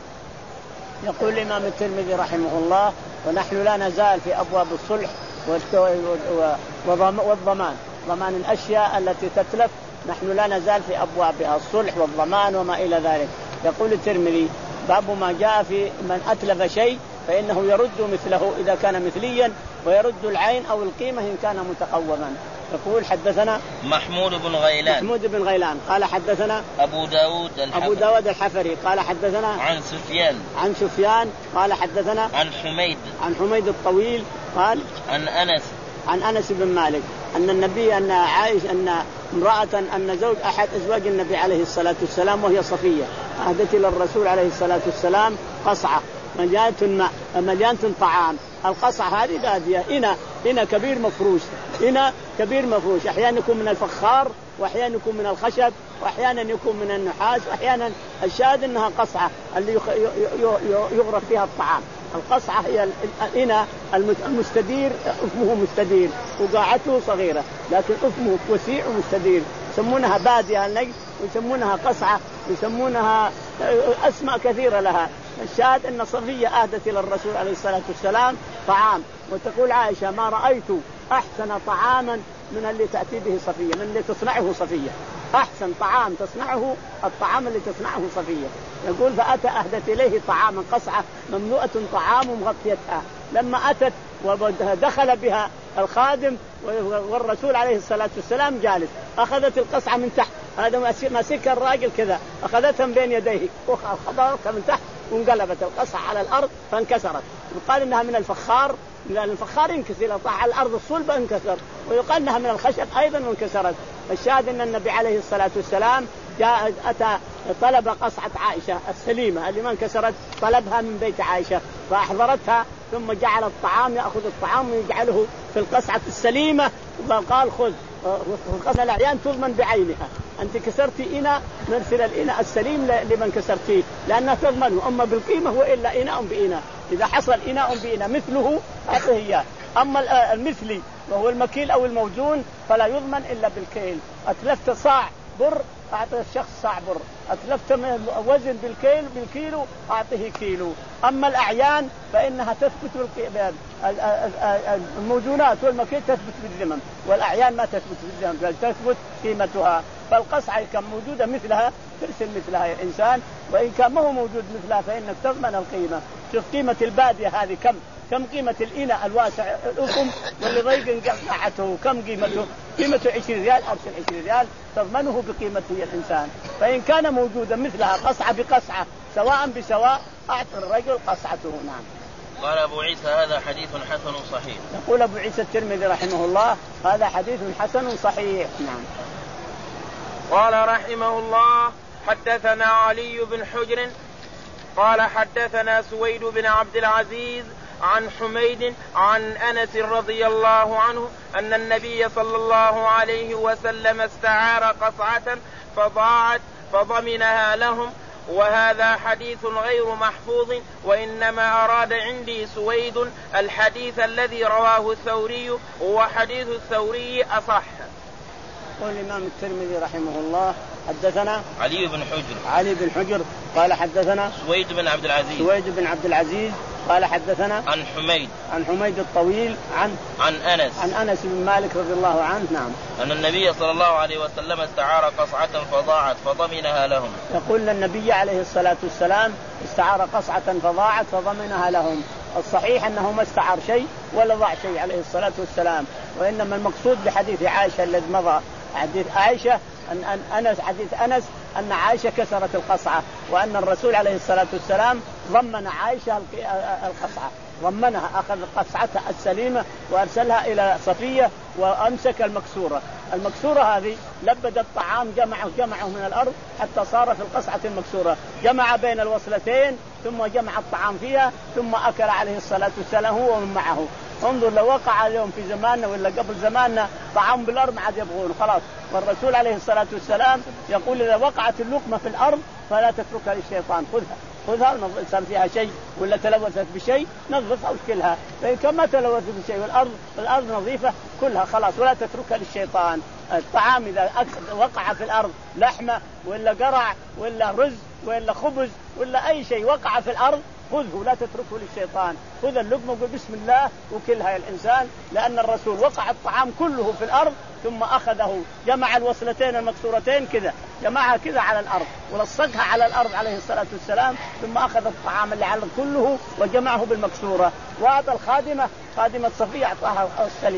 يقول الإمام الترمذي رحمه الله: ونحن لا نزال في أبواب الصلح والضمان، ضمان الأشياء التي تتلف، نحن لا نزال في أبوابها، الصلح والضمان وما إلى ذلك. يقول الترمذي: باب ما جاء في من أتلف شيء فإنه يرد مثله إذا كان مثليا، ويرد العين أو القيمة إن كان متقوما. يقول حدثنا
محمود بن غيلان
محمود بن غيلان قال حدثنا
أبو داود الحفري
أبو داود الحفري قال حدثنا
عن سفيان
عن سفيان قال حدثنا
عن حميد
عن حميد الطويل قال
عن أنس
عن أنس بن مالك أن النبي أن عائشة أن امرأة أن زوج أحد أزواج النبي عليه الصلاة والسلام وهي صفية أهدت إلى الرسول عليه الصلاة والسلام قصعة مليانة ماء مليانة طعام. القصعة هذه بادية إنا إنا كبير مفروش إنا كبير مفروش أحيانا يكون من الفخار وأحيانا يكون من الخشب وأحيانا يكون من النحاس وأحيانا الشاهد أنها قصعة اللي يغرف فيها الطعام. القصعة هي الإناء المستدير أفمه مستدير وقاعته صغيرة لكن أفمه وسيع ومستدير يسمونها بادية النجد ويسمونها قصعة ويسمونها أسماء كثيرة لها. الشاهد أن صفية أهدت إلى الرسول عليه الصلاة والسلام طعام وتقول عائشة ما رأيت أحسن طعاما من اللي تأتي به صفية من اللي تصنعه صفية أحسن طعام تصنعه الطعام اللي تصنعه صفية. يقول فأتى أهدت إليه طعاما قصعة مملوءة طعام ومغطيتها. لما أتت ودخل بها الخادم والرسول عليه الصلاة والسلام جالس أخذت القصعة من تحت هذا مسك الراجل كذا أخذتها من بين يديه وخضرتها من تحت وانقلبت القصعة على الأرض فانكسرت. يقال إنها من الفخار لأن الفخار ينكسر طاح على الأرض الصلبة انكسر ويقال إنها من الخشب أيضا انكسرت. الشاهد أن النبي عليه الصلاة والسلام جاء أتى طلب قصعة عائشة السليمة اللي ما انكسرت طلبها من بيت عائشة فأحضرتها ثم جعل الطعام يأخذ الطعام ويجعله في القصعة السليمة وقال خذ القصعة الأعيان تضمن بعينها أنت كسرتي إناء نرسل الإناء السليم لمن كسرتيه لأنها تضمنه أما بالقيمة هو إلا إناء بإناء إذا حصل إناء بإناء مثله أعطيه إياه أما المثلي وهو المكيل أو الموزون فلا يضمن إلا بالكيل. أتلفت صاع بر أعطي الشخص صاع بر أتلفت وزن بالكيل بالكيلو أعطيه كيلو. أما الأعيان فإنها تثبت الموزونات والمكيل تثبت بالزمن والأعيان ما تثبت بالزمن بل تثبت قيمتها. فالقصعة كان موجودة مثلها ترسل مثلها يا إنسان وإن كان ما هو موجود مثلها فإنك تضمن القيمة. شوف قيمة البادية هذه كم كم قيمة الإناء الواسع الأفم واللي ضيق قطعته كم قيمته قيمته عشرين ريال أرسل عشرين ريال تضمنه بقيمته الإنسان. فإن كان موجودا مثلها قصعة بقصعة سواء بسواء أعطي الرجل قصعته. نعم.
قال أبو عيسى هذا حديث حسن صحيح.
يقول أبو عيسى الترمذي رحمه الله هذا حديث حسن صحيح. نعم.
قال رحمه الله حدثنا علي بن حجر قال حدثنا سويد بن عبد العزيز عن حميد عن أنس رضي الله عنه أن النبي صلى الله عليه وسلم استعار قصعة فضاعت فضمنها لهم وهذا حديث غير محفوظ وإنما أراد عندي سويد الحديث الذي رواه الثوري وحديث الثوري أصح.
قال الإمام الترمذي رحمه الله حدثنا
علي بن حجر
علي بن حجر قال حدثنا
سويد بن عبد العزيز
سويد بن عبد العزيز قال حدثنا
عن حميد
عن حميد الطويل عن
عن أنس
عن أنس بن مالك رضي الله عنه. نعم.
أن النبي صلى الله عليه وسلم استعار قصعة فضاعت فضمنها لهم.
يقول النبي عليه الصلاة والسلام استعار قصعة فضاعت فضمنها لهم. الصحيح أنه ما استعار شيء ولا ضاع شيء عليه الصلاة والسلام وإنما المقصود بحديث عائشة الذي مضى حديث عائشة أن أن أنس حديث أنس أن عائشة كسرت القصعة وأن الرسول عليه الصلاة والسلام ضمن عائشة القصعة ضمنها أخذ قصعتها السليمة وأرسلها إلى صفية وأمسك المكسورة. المكسورة هذه لبد الطعام جمعه جمعه من الأرض حتى صار في القصعة المكسورة جمع بين الوصلتين ثم جمع الطعام فيها ثم أكل عليه الصلاة والسلام هو ومن معه. انظر لو وقع اليوم في زماننا ولا قبل زماننا طعام بالأرض ما عاد يبغون خلاص. والرسول عليه الصلاة والسلام يقول إذا وقعت اللقمة في الأرض فلا تتركها للشيطان خذها خذها صار فيها شيء ولا تلوثت بشيء نظفها وكلها. فإن كان ما تلوثت بشيء والأرض الأرض نظيفة كلها خلاص ولا تتركها للشيطان. الطعام إذا وقع في الأرض لحمة ولا قرع ولا رز ولا خبز ولا أي شيء وقع في الأرض خذه لا تتركه للشيطان. خذ اللقمة وقل بسم الله وكلها يا الإنسان لأن الرسول وقع الطعام كله في الأرض ثم أخذه جمع الوصلتين المكسورتين كذا جمعها كذا على الأرض ولصقها على الأرض عليه الصلاة والسلام ثم أخذ الطعام اللي على كله وجمعه بالمكسورة وأعطى الخادمة خادمة صفية أعطاها السليمة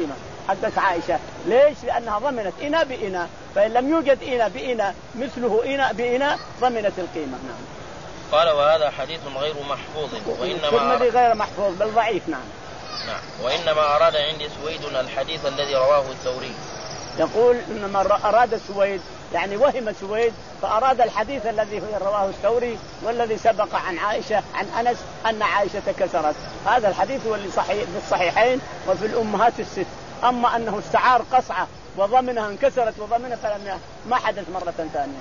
حقت عائشة. ليش؟ لأنها ضمنت إناء بإناء، فإن لم يوجد إناء بإناء مثله إناء بإناء ضمنت القيمة. نعم.
قال وهذا حديث غير محفوظ وإنما
الترمذي غير محفوظ بل ضعيف. نعم.
نعم. وإنما أراد عندي سويد الحديث الذي رواه الثوري.
يقول إنما أراد سويد يعني وهم سويد فأراد الحديث الذي رواه الثوري والذي سبق عن عائشة عن أنس أن عائشة كسرت. هذا الحديث هو اللي صحيح في الصحيحين وفي الأمهات الست. أما أنه استعار قصعة وضمنها انكسرت وضمنها فلم ما حدث مرة ثانية.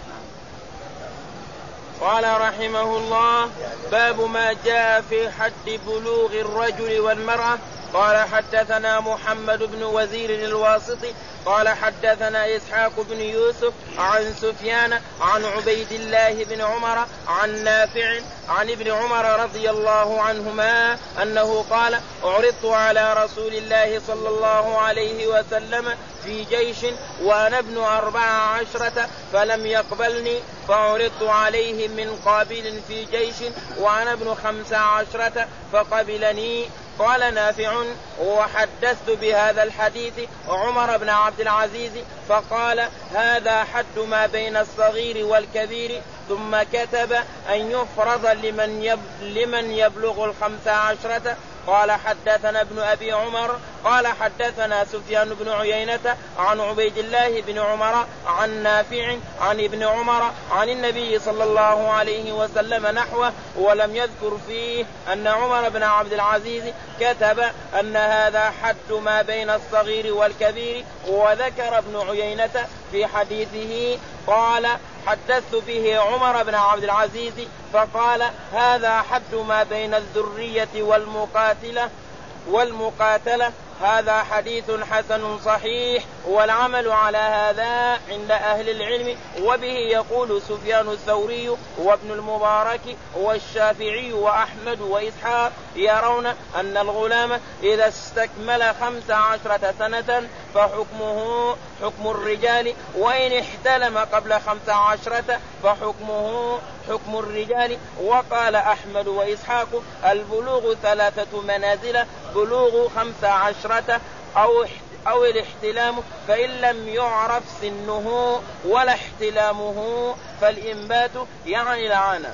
قال رحمه الله باب ما جاء في حد بلوغ الرجل والمرأة. قال حدثنا محمد بن وزير الواسطي قال حدثنا إسحاق بن يوسف عن سفيان عن عبيد الله بن عمر عن نافع عن ابن عمر رضي الله عنهما أنه قال عرضت على رسول الله صلى الله عليه وسلم في جيش وأنا ابن أربع عشرة فلم يقبلني فعرضت عليه من قابل في جيش وأنا ابن خمس عشرة فقبلني. قال نافع وحدثت بهذا الحديث عمر بن عبد العزيز فقال هذا حد ما بين الصغير والكبير ثم كتب أن يفرض لمن, يب لمن يبلغ الخمس عشرة. قال حدثنا ابن أبي عمر قال حدثنا سفيان بن عيينة عن عبيد الله بن عمر عن نافع عن ابن عمر عن النبي صلى الله عليه وسلم نحوه ولم يذكر فيه أن عمر بن عبد العزيز كتب أن هذا حد ما بين الصغير والكبير. وذكر ابن عيينة في حديثه قال حدثت به عمر بن عبد العزيز فقال هذا حد ما بين الذرية والمقاتلة والمقاتلة. هذا حديث حسن صحيح والعمل على هذا عند أهل العلم وبه يقول سفيان الثوري وابن المبارك والشافعي وأحمد وإسحاق يرون أن الغلام إذا استكمل خمس عشرة سنة فحكمه حكم الرجال وإن احتلم قبل خمس عشرة فحكمه حكم الرجال. وقال أحمد وإسحاق البلوغ ثلاثة منازل بلوغ خمس عشرة أو أو الاحتلام فإن لم يعرف سنه ولا احتلامه فالإنبات يعني العانة.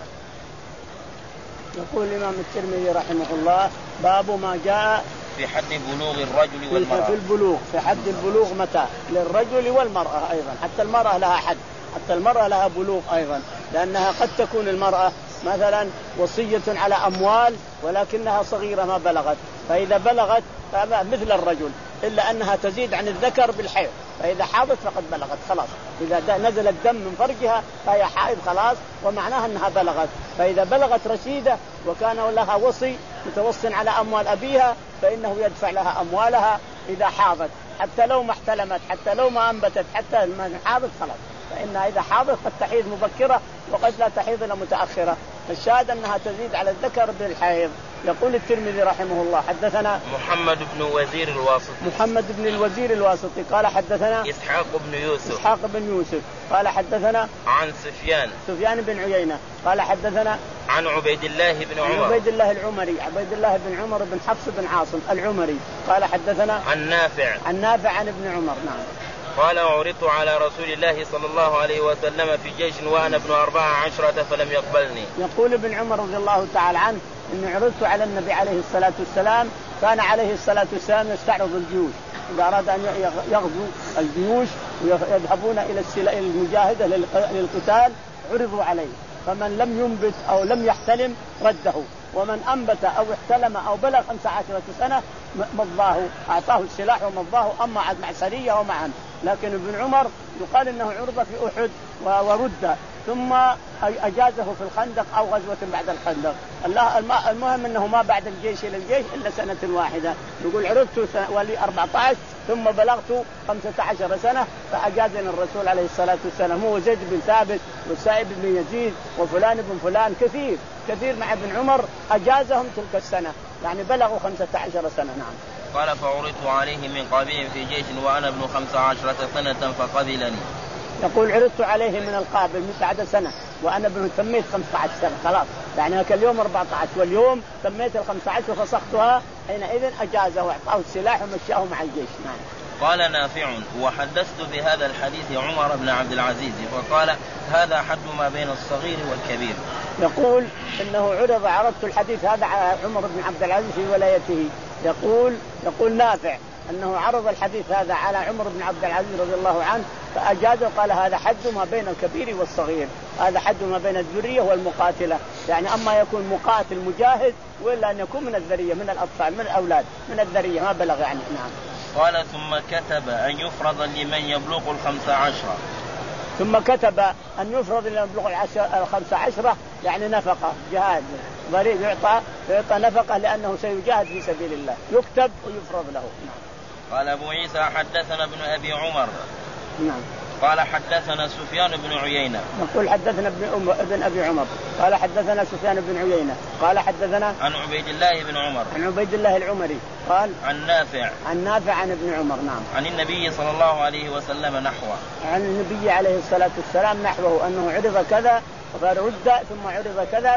يقول الإمام الترمذي رحمه الله باب ما جاء
في حد بلوغ الرجل والمرأة.
في البلوغ في حد البلوغ متى للرجل والمرأة أيضا حتى المرأة لها حد حتى المرأة لها بلوغ أيضا لأنها قد تكون المرأة مثلا وصية على أموال ولكنها صغيرة ما بلغت فإذا بلغت مثل الرجل إلا أنها تزيد عن الذكر بالحيض فإذا حاضت فقد بلغت خلاص. إذا نزل الدم من فرجها فهي حائض خلاص ومعناها أنها بلغت. فإذا بلغت رشيدة وكان لها وصي متوصٍ على أموال أبيها فإنه يدفع لها أموالها إذا حاضت حتى لو ما احتلمت حتى لو ما أنبتت حتى ما حاضت خلاص. فإنها إذا حاضت قد تحيض مبكرة وقد لا تحيض إلا متأخرة. فالشاهد أنها تزيد على الذكر بالحيض. يقول الترمذي رحمه الله حدثنا
محمد بن وزير الواسطي
محمد بن الوزير الواسطي قال حدثنا
إسحاق بن يوسف
إسحاق بن يوسف قال حدثنا
عن سفيان
سفيان بن عيينة قال حدثنا
عن عبيد الله بن عمر
عبيد الله العمري عبيد الله بن عمر بن حفص بن عاصم العمري قال حدثنا
عن نافع
عن نافع عن ابن عمر. نعم.
قال عرضت على رسول الله صلى الله عليه وسلم في جيش وأنا ابن أربع عشرة فلم يقبلني.
يقول ابن عمر رضي الله تعالى عنه إن عرضت على النبي عليه الصلاة والسلام كان عليه الصلاة والسلام يستعرض الجيوش إذا أراد أن يغزو الجيوش ويذهبون إلى المجاهدة للقتال عرضوا عليه فمن لم ينبت أو لم يحتلم رده ومن أنبت أو احتلم أو بلغ خمس عشرة سنة مضاه أعطاه السلاح ومضاه أما عد مع سرية ومعا. لكن ابن عمر يقال إنه عرض في أحد ورد ثم أجازه في الخندق أو غزوة بعد الخندق. المهم أنه ما بعد الجيش إلى الجيش إلا سنة واحدة. يقول عرضت ولي أربعة عشر ثم بلغت خمسة عشر سنة فأجازني الرسول عليه الصلاة والسلام. هو زيد بن ثابت والسائب بن يزيد وفلان بن فلان كثير كثير مع ابن عمر أجازهم تلك السنة يعني بلغوا خمسة عشر سنة. نعم.
قال فعرضت عليه من قابل في جيش وأنا ابن خمس عشرة سنة فقبلني.
يقول عرضت عليه من القابل من بعد سنة وأنا ابن تميت خمسة عشر سنة خلاص يعني اليوم أربعة عشر واليوم تميت الخمسة عشر فسختها حينئذ أجازه وأعطاه السلاح ومشاه مع الجيش. نعم.
قال نافع: وحدثت بهذا الحديث عمر بن عبد العزيز فقال: هذا حد ما بين الصغير والكبير.
يقول إنه عرض عرضت الحديث هذا على عمر بن عبد العزيز في ولايته. يقول يقول نافع أنه عرض الحديث هذا على عمر بن عبد العزيز رضي الله عنه فأجاز وقال: هذا حد ما بين الكبير والصغير، هذا حد ما بين الذرية والمقاتلة. يعني أما يكون مقاتل مجاهد وإلا أن يكون من الذرية، من الأطفال، من الأولاد، من الذرية ما بلغ يعني. نعم.
قال: ثم كتب أن يفرض لمن يبلغ الخمس عشرة.
ثم كتب أن يفرض لمن يبلغ الخمس عشرة يعني نفقة جهاد، ضريب يعطى يعطى نفقة لأنه سيجاهد في سبيل الله، يكتب ويفرض له. نعم.
قال أبو عيسى: حدثنا ابن أبي عمر.
نعم.
قال: حدثنا سفيان بن عيينة.
نقول حدثنا ابن, ابن أبي عمر. قال: حدثنا سفيان بن عيينة. قال: حدثنا
عن عبيد الله بن عمر.
عن عبيد الله العمري. قال:
عن نافع.
عن نافع عن ابن عمر. نعم.
عن النبي صلى الله عليه وسلم نحوه.
عن النبي عليه الصلاة والسلام نحوه، أنه عرض كذا فرد ثم عرض كذا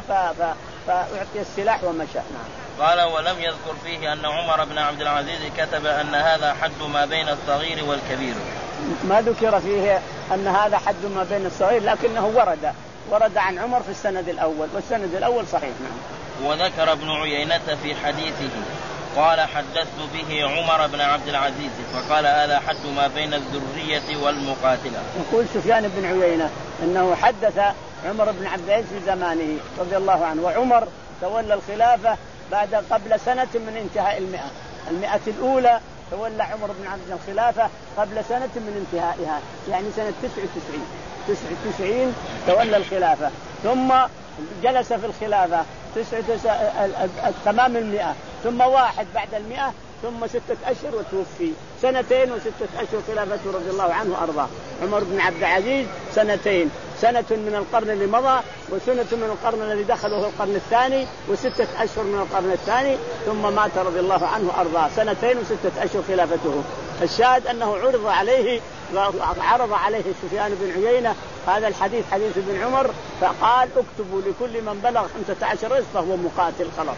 فأعطي السلاح ومشى. نعم.
قال: ولم يذكر فيه أن عمر بن عبد العزيز كتب أن هذا حد ما بين الصغير والكبير.
ما ذكر فيه أن هذا حد ما بين الصغير، لكنه ورد ورد عن عمر في السند الأول، والسند الأول صحيح. نعم.
وذكر ابن عيينة في حديثه قال: حدثت به عمر بن عبد العزيز فقال: هذا حد ما بين الذرية والمقاتلة.
يقول سفيان بن عيينة أنه حدث عمر بن عبد العزيز في زمانه رضي الله عنه، وعمر تولى الخلافة بعد قبل سنة من انتهاء المئة المئة الأولى، تولى عمر بن عبد العزيز الخلافة قبل سنة من انتهائها، يعني سنة تسعة وتسعين تسعة وتسعين تولى الخلافة، ثم جلس في الخلافة تسعة تمام المئة، ثم واحد بعد المئة، ثم ستة أشهر وتوفي، سنتين وستة أشهر خلافته رضي الله عنه وأرضاه. عمر بن عبد العزيز سنتين، سنة من القرن اللي مضى وسنة من القرن الذي دخله القرن الثاني وستة أشهر من القرن الثاني، ثم مات رضي الله عنه وأرضاه، سنتين وستة أشهر خلافته. الشاهد أنه عرض عليه عرض عليه سفيان بن عيينة هذا الحديث حديث ابن عمر، فقال: اكتبوا لكل من بلغ خمسة عشر رزقه ومقاتل خلاص.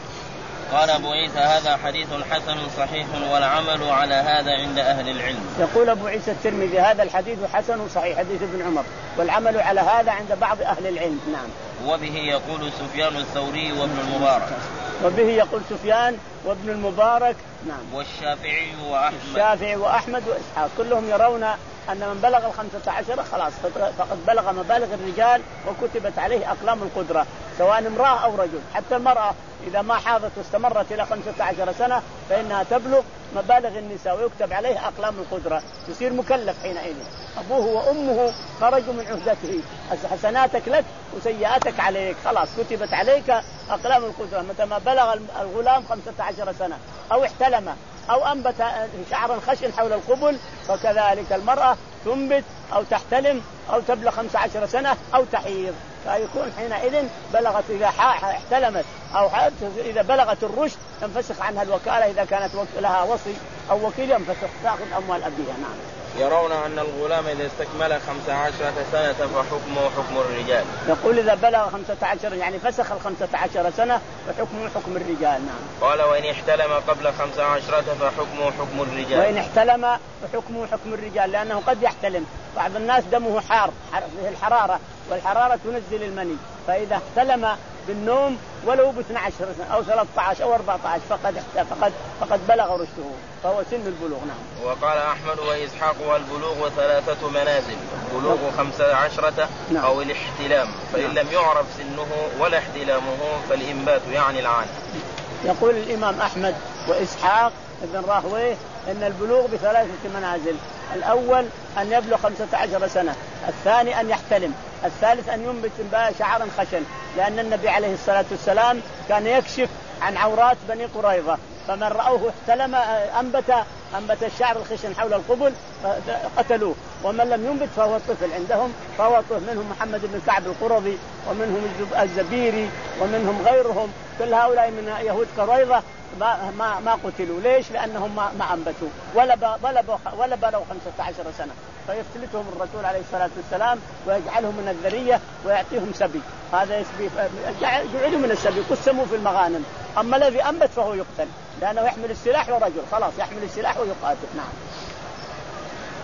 قال أبو عيسى: هذا حديث حسن صحيح والعمل على هذا عند أهل العلم.
يقول أبو عيسى الترمذي: هذا الحديث حسن صحيح حديث ابن عمر والعمل على هذا عند بعض أهل العلم. نعم.
وبه يقول سفيان الثوري وابن المبارك.
وبه يقول سفيان وابن المبارك. نعم.
والشافعي وأحمد.
الشافعي وأحمد وإسحاق كلهم يرون أن من بلغ الخمسة عشر خلاص فقد بلغ مبالغ الرجال وكتبت عليه أقلام القدرة، سواء امرأة أو رجل. حتى المرأة إذا ما حاضت واستمرت إلى خمسة عشر سنة فإنها تبلغ مبالغ النساء ويكتب عليه أقلام القدرة، يصير مكلف حينئذ. أبوه وأمه خرجوا من عهدته، حسناتك لك وسيئاتك عليك، خلاص كتبت عليك أقلام القدرة. متى ما بلغ الغلام خمسة عشر سنة أو احتلم أو أنبت شعرا خشن حول القبل، فكذلك المرأة تنبت أو تحتلم أو تبلغ خمسة عشر سنة أو تحيض، فيكون حينئذ بلغت إذا احتلمت أو إذا بلغت الرشد تنفسخ عنها الوكالة، إذا كانت لها وصي أو وكيل ينفسخ تأخذ أموال أبيها. نعم.
يرون أن الغلام إذا استكمل خمسة عشر سنة فحكمه حكم الرجال.
يقول إذا بلغ خمسة عشر يعني فسخ الخمسة عشر سنة فحكمه حكم الرجال. نعم.
قال: وإن احتلم قبل خمسة عشر فحكمه حكم الرجال.
وإن احتلم فحكمه حكم الرجال، لأنه قد يحتلم. بعض الناس دمه حار فيه الحرارة، والحرارة تنزل المني، فإذا احتلم بالنوم ولو باثنى عشر سنة أو ثلاثة عشر أو أربعة عشر فقد فقد فقد بلغ رشده، فهو سن البلوغ. نعم.
وقال أحمد وإسحاق: والبلوغ وثلاثة منازل، بلوغ خمسة عشرة نعم. أو الاحتلام، فإن نعم. لم يعرف سنه ولا احتلامه فالإنبات يعني العان.
يقول الإمام أحمد وإسحاق ابن راهويه أن البلوغ بثلاثة منازل: الأول أن يبلغ خمسة عشر سنة، الثاني أن يحتلم، الثالث أن ينبت شعرا خشن، لأن النبي عليه الصلاة والسلام كان يكشف عن عورات بني قريظة، فمن رأوه احتلم أنبت أنبت الشعر الخشن حول القبل قتلوه، ومن لم ينبت فهو طفل عندهم، فهو طفل. منهم محمد بن كعب القرظي ومنهم الزبيري ومنهم غيرهم، كل هؤلاء من يهود قريظة ما ما ما قتلوا. ليش؟ لأنهم ما ما أنبتوا ولا ولا ولا بلغوا خمسة عشر سنة، فيفتلتهم الرسول عليه الصلاة والسلام ويجعلهم من الذرية ويعطيهم سبي. هذا يسبي جعلوا من السبي، قسموا في المغانم. أما الذي أنبت فهو يقتل، لأنه يحمل السلاح ورجل، خلاص يحمل السلاح ويقاتل. نعم.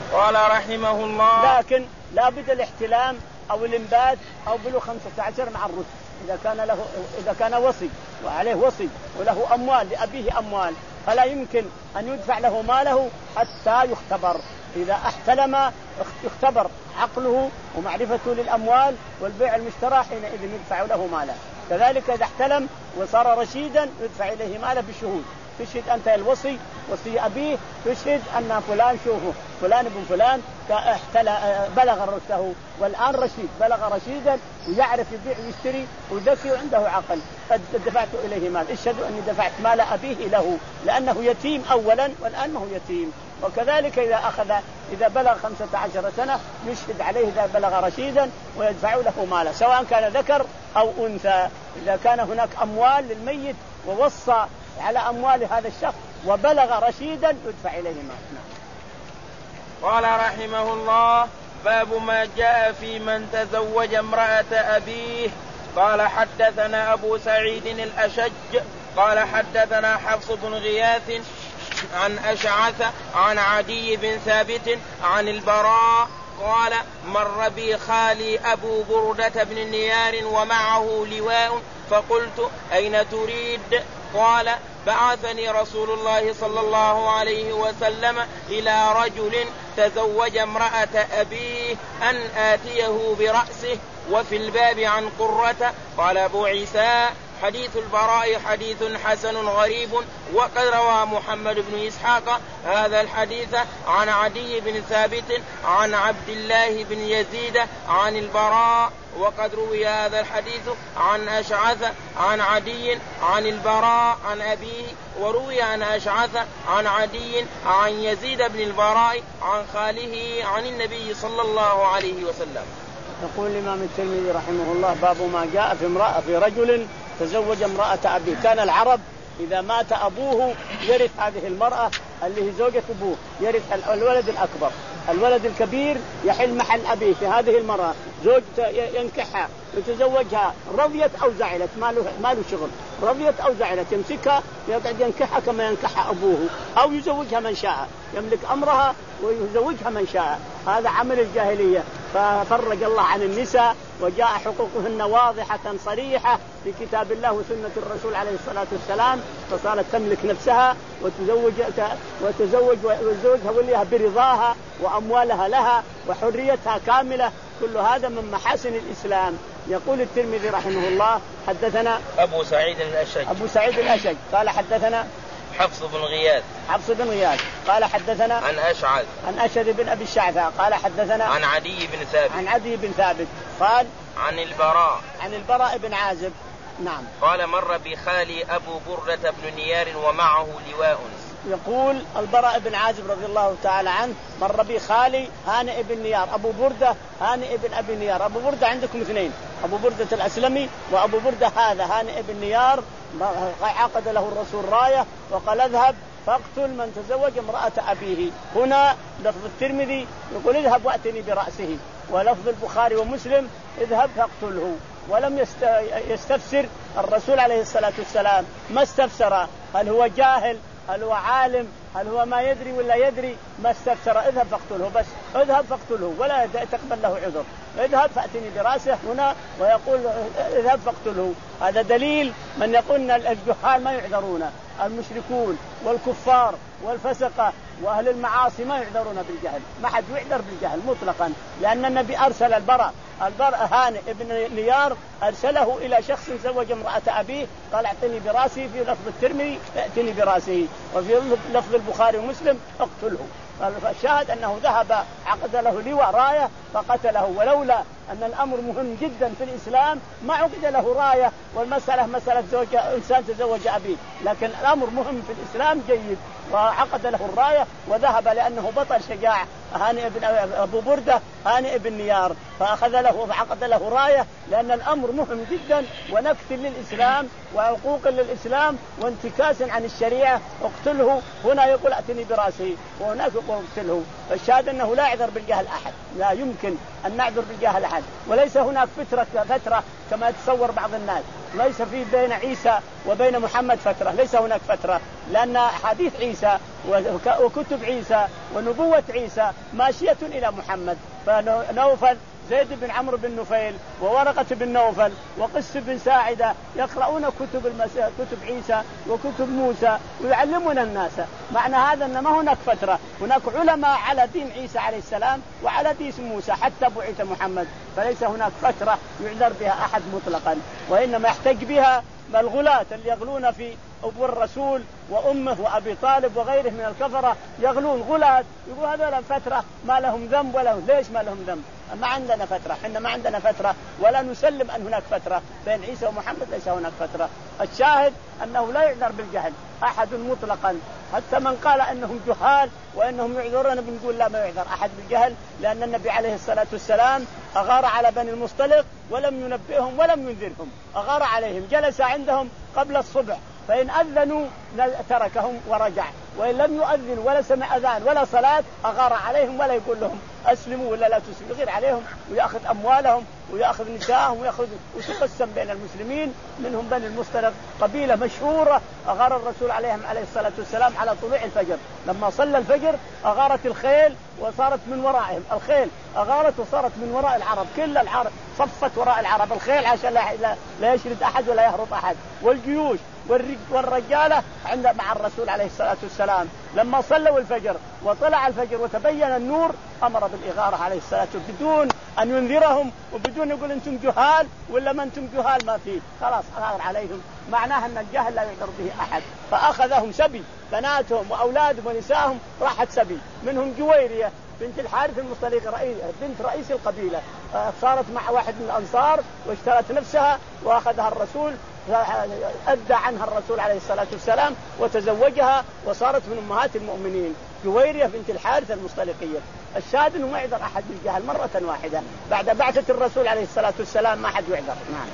قال رحمه الله.
لكن لا بد الاحتلام أو الإنبات أو بلو خمسة عشر مع الرشد إذا كان له إذا كان وصي وعليه وصي وله أموال لأبيه أموال فلا يمكن أن يدفع له ماله حتى يختبر. إذا احتلم يختبر عقله ومعرفته للأموال والبيع المشترى حينئذ يدفع له ماله. كذلك إذا احتلم وصار رشيدا يدفع إليه ماله بالشهود. تشهد أنت الوصي وصي أبيه تشهد أن فلان شوفه فلان ابن فلان بلغ رشده والآن رشيد بلغ رشيدا ويعرف يبيع ويشتري وذكي وعنده عقل قد دفعت إليه مال اشهدوا أني دفعت مال أبيه له لأنه يتيم أولا والآن ما هو يتيم. وكذلك إذا أخذ إذا بلغ خمسة عشر سنة يشهد عليه إذا بلغ رشيدا ويدفع له ماله سواء كان ذكر أو أنثى. إذا كان هناك أموال للميت ووصى على أموال هذا الشخص وبلغ رشيدا يدفع إليه ماله.
قال رحمه الله باب ما جاء في من تزوج امرأة أبيه. قال حدثنا أبو سعيد الأشج قال حدثنا حفص بن غياث عن أشعث عن عدي بن ثابت عن البراء قال مر بي خالي أبو بردة بن نيار ومعه لواء فقلت أين تريد؟ قال بعثني رسول الله صلى الله عليه وسلم إلى رجل تزوج امرأة أبيه أن آتيه برأسه. وفي الباب عن قرة. قال أبو عيسى حديث البراء حديث حسن غريب. وقد روى محمد بن إسحاق هذا الحديث عن عدي بن ثابت عن عبد الله بن يزيد عن البراء. وقد روي هذا الحديث عن أشعث عن عدي عن البراء عن أبيه. وروي عن أشعث عن عدي عن يزيد بن البراء عن خاله عن النبي صلى الله عليه وسلم.
يقول الإمام الترمذي رحمه الله باب ما جاء في امرأة في رجل تزوج امرأة أبيه. كان العرب إذا مات أبوه يرث هذه المرأة اللي هي زوجة أبوه يرث الولد الأكبر. الولد الكبير يحل محل أبيه في هذه المرأة زوجته ينكحها يتزوجها رضيت أو زعلت ما له ما له شغل رضيت أو زعلت يمسكها يقعد ينكحها كما ينكحها أبوه أو يزوجها من شاء يملك أمرها ويزوجها من شاء. هذا عمل الجاهلية. ففرج الله عن النساء وجاء حقوقهن واضحة صريحة في كتاب الله وسنة الرسول عليه الصلاة والسلام فصارت تملك نفسها وتزوج وتزوج وزوجها وليها برضاها وأموالها لها وحريتها كاملة. كل هذا من محاسن الإسلام. يقول الترمذي رحمه الله حدثنا
أبو سعيد الأشج
أبو سعيد الأشج قال حدثنا
حفص بن غياث
حفص بن غياث قال حدثنا
عن أشعث
عن أشعث بن أبي الشعثاء قال حدثنا
عن عدي بن ثابت
عن عدي بن ثابت قال
عن البراء
عن البراء بن عازب. نعم.
قال مر بخالي أبو بردة بن نيار ومعه لواء.
يقول البراء بن عازب رضي الله تعالى عنه مر بي خالي هانئ بن نيار أبو بردة هانئ بن أبي نيار. أبو بردة عندكم اثنين أبو بردة الأسلمي وأبو بردة هذا هانئ بن نيار. عقد له الرسول راية وقال اذهب فاقتل من تزوج امرأة أبيه. هنا لفظ الترمذي يقول اذهب وأتني برأسه ولفظ البخاري ومسلم اذهب فاقتله. ولم يستفسر الرسول عليه الصلاة والسلام ما استفسر هل هو جاهل هل هو عالم هل هو ما يدري ولا يدري ما استفسر اذهب فاقتله بس اذهب فاقتله ولا تقبل له عذر اذهب فأتني برأسه هنا ويقول اذهب فاقتله. هذا دليل من يقول الجهال ما يعذرون المشركون والكفار والفسقة وأهل المعاصي ما يعذرون بالجهل ما حد يعذر بالجهل مطلقا لأن النبي أرسل البراء البراء هانئ ابن نيار أرسله إلى شخص زوج امرأة أبيه قال اعطني برأسه في لفظ الترمذي ائتني برأسه وفي لفظ البخاري ومسلم اقتله. فالشاهد أنه ذهب عقد له لواء راية فقتله. ولولا أن الأمر مهم جدا في الإسلام ما عقد له راية والمسألة مسألة زوج إنسان تزوج أبيه لكن الأمر مهم في الإسلام جيد وعقد له الراية وذهب لأنه بطل شجاع هانئ بن أبو بردة هانئ بن نيار فأخذ له وعقد له راية لأن الأمر مهم جدا ونكث للإسلام وعقوق للإسلام وانتكاس عن الشريعة. اقتله هنا يقول ائتني برأسه وهناك يقول اقتله. فالشاهد أنه لا يعذر بالجهل أحد، لا يمكن أن نعذر بالجهل أحد. وليس هناك فترة فترة كما يتصور بعض الناس، ليس في بين عيسى وبين محمد فترة، ليس هناك فترة، لأن حديث عيسى وكتب عيسى ونبوة عيسى ماشية إلى محمد. فنوفل زيد بن عمرو بن نفيل وورقة بن نوفل وقس بن ساعدة يقرؤون كتب المسيح كتب عيسى وكتب موسى ويعلمون الناس. معنى هذا أن ما هناك فترة، هناك علماء على دين عيسى عليه السلام وعلى دين موسى حتى بعث محمد، فليس هناك فترة يعذر بها أحد مطلقا، وإنما يحتج بها الغلاة اللي يغلون في أبو الرسول وأمه وأبي طالب وغيره من الكفرة، يغلون غلاة يقول هذول فترة ما لهم ذنب ولا ليش ما لهم ذنب. ما عندنا فترة، إحنا ما عندنا فترة ولا نسلم أن هناك فترة بين عيسى ومحمد، ليس هناك فترة. الشاهد أنه لا يعذر بالجهل أحد مطلقا، حتى من قال أنهم جهال وأنهم يعذرون بنقول لا، ما يعذر أحد بالجهل، لأن النبي عليه الصلاة والسلام أغار على بني المصطلق ولم ينبئهم ولم ينذرهم، أغار عليهم، جلس عندهم قبل الصبح، فإن أذنوا تركهم ورجع، وإن لم يؤذن ولا سمع أذان ولا صلاة أغار عليهم ولا يقول لهم أسلموا ولا لا تسلموا، يغير عليهم ويأخذ أموالهم ويأخذ نساءهم ويأخذ وتقسم بين المسلمين. منهم بني المصطلق قبيلة مشهورة أغار الرسول عليهم عليه الصلاة والسلام على طلوع الفجر، لما صلى الفجر أغارت الخيل وصارت من ورائهم، الخيل أغارت وصارت من وراء العرب، كل العرب صفت وراء العرب الخيل عشان لا, لا يشرد أحد ولا يهرب أحد، والجيوش والرجالة عند مع الرسول عليه الصلاة والسلام. لما صلوا الفجر وطلع الفجر وتبين النور أمر بالإغارة عليه الصلاة والسلام بدون أن ينذرهم وبدون يقول أنتم جهال ولا ما أنتم جهال، ما فيه، خلاص أغار عليهم. معناها أن الجهل لا يعذر به أحد. فأخذهم سبي، بناتهم وأولادهم ونسائهم راحت سبي، منهم جويرية بنت الحارث المصطلق رئيس بنت رئيس القبيلة، صارت مع واحد من الأنصار واشترت نفسها وأخذها الرسول، أدى عنها الرسول عليه الصلاة والسلام وتزوجها وصارت من أمهات المؤمنين، جويرية بنت الحارث المصطلقية. الشاهد أنه ما يعذر أحد بالجهل مرة واحدة، بعد بعثة الرسول عليه الصلاة والسلام ما أحد يعذر. نعم.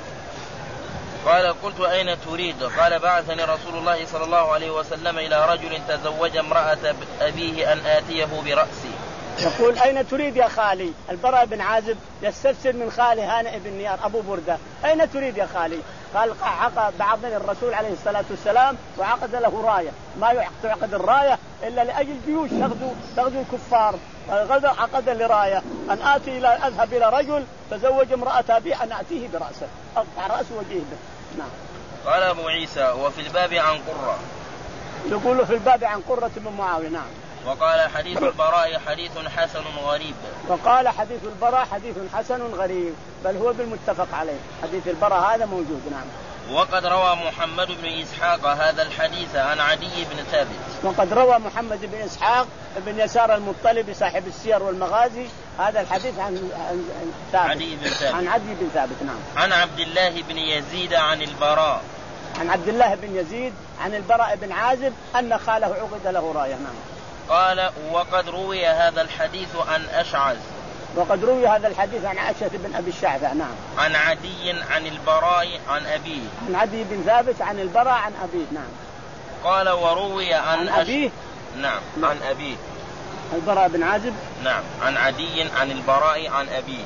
قال قلت أين تريد؟ قال بعثني رسول الله صلى الله عليه وسلم إلى رجل تزوج امرأة أبيه أن آتيه برأسي.
يقول أين تريد يا خالي؟ البراء بن عازب يستفسر من خالي هانئ بن نيار أبو بردة، أين تريد يا خالي؟ قال عقد بعضنا الرسول عليه الصلاة والسلام وعقد له راية، ما يعقد الراية إلا لأجل جيوش تغزو تغزو الكفار، غدا عقد لراية أن آتي إلى أذهب إلى رجل تزوج امرأة أبيه أن آتيه برأسه أقطع رأسه وجهه به. نعم.
قال أبو عيسى وفي الباب عن قرة،
يقول في الباب عن قرة من معاوية. نعم.
وقال حديث البراء حديث حسن غريب.
وقال حديث البراء حديث حسن غريب، بل هو بالمتفق عليه، حديث البراء هذا موجود. نعم.
وقد روى محمد بن إسحاق هذا الحديث عن عدي بن ثابت.
وقد روى محمد بن إسحاق بن يسار المطلب صاحب السير والمغازي هذا الحديث عن ثابت.
عدي بن ثابت.
عن عدي بن ثابت. نعم.
عن عبد الله بن يزيد عن البراء.
عن عبد الله بن يزيد عن البراء بن عازب أن خاله عقد له راية. نعم.
قال وقد روي هذا الحديث عن أشعث.
وقد روي هذا الحديث عن أشعث بن أبي الشعثة. نعم.
عن عدي عن البراء عن أبيه.
عن عدي بن ثابت عن البراء عن أبيه. نعم.
قال وروي عن,
عن أبيه.
نعم. نعم عن أبيه
البراء بن عازب.
نعم. عن عدي عن البراء عن أبيه.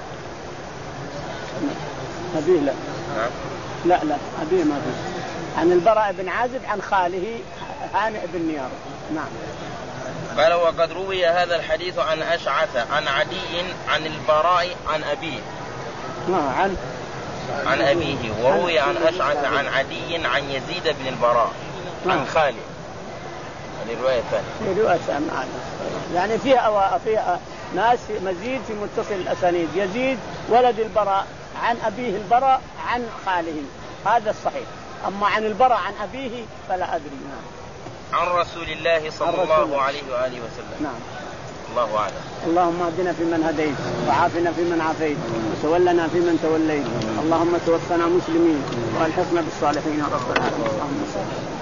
أبيه لا.
نعم.
لا لا أبيه ما فيه. عن البراء بن عازب عن خاله هانئ بن نيار. نعم.
قال وقد روي هذا الحديث عن أشعث عن عدي عن البراء عن أبيه.
ما عن
عن أبيه. وروي عن أشعث عن عدي عن يزيد بن البراء عن خاله. هذه الرواية الثانية.
في رواية ثانية يعني فيها فيها ناس مزيد في متصل الأسانيد، يزيد ولد البراء عن أبيه البراء عن خاله، هذا الصحيح. أما عن البراء عن أبيه فلا أدري. نعم.
عن رسول الله صلى الله عليه وآله وسلم.
نعم.
الله أعلم.
اللهم اهدنا فيمن هديت وعافنا فيمن عافيت وتولنا فيمن توليت، اللهم توفنا مسلمين والحقنا بالصالحين يا رب العالمين. اللهم صل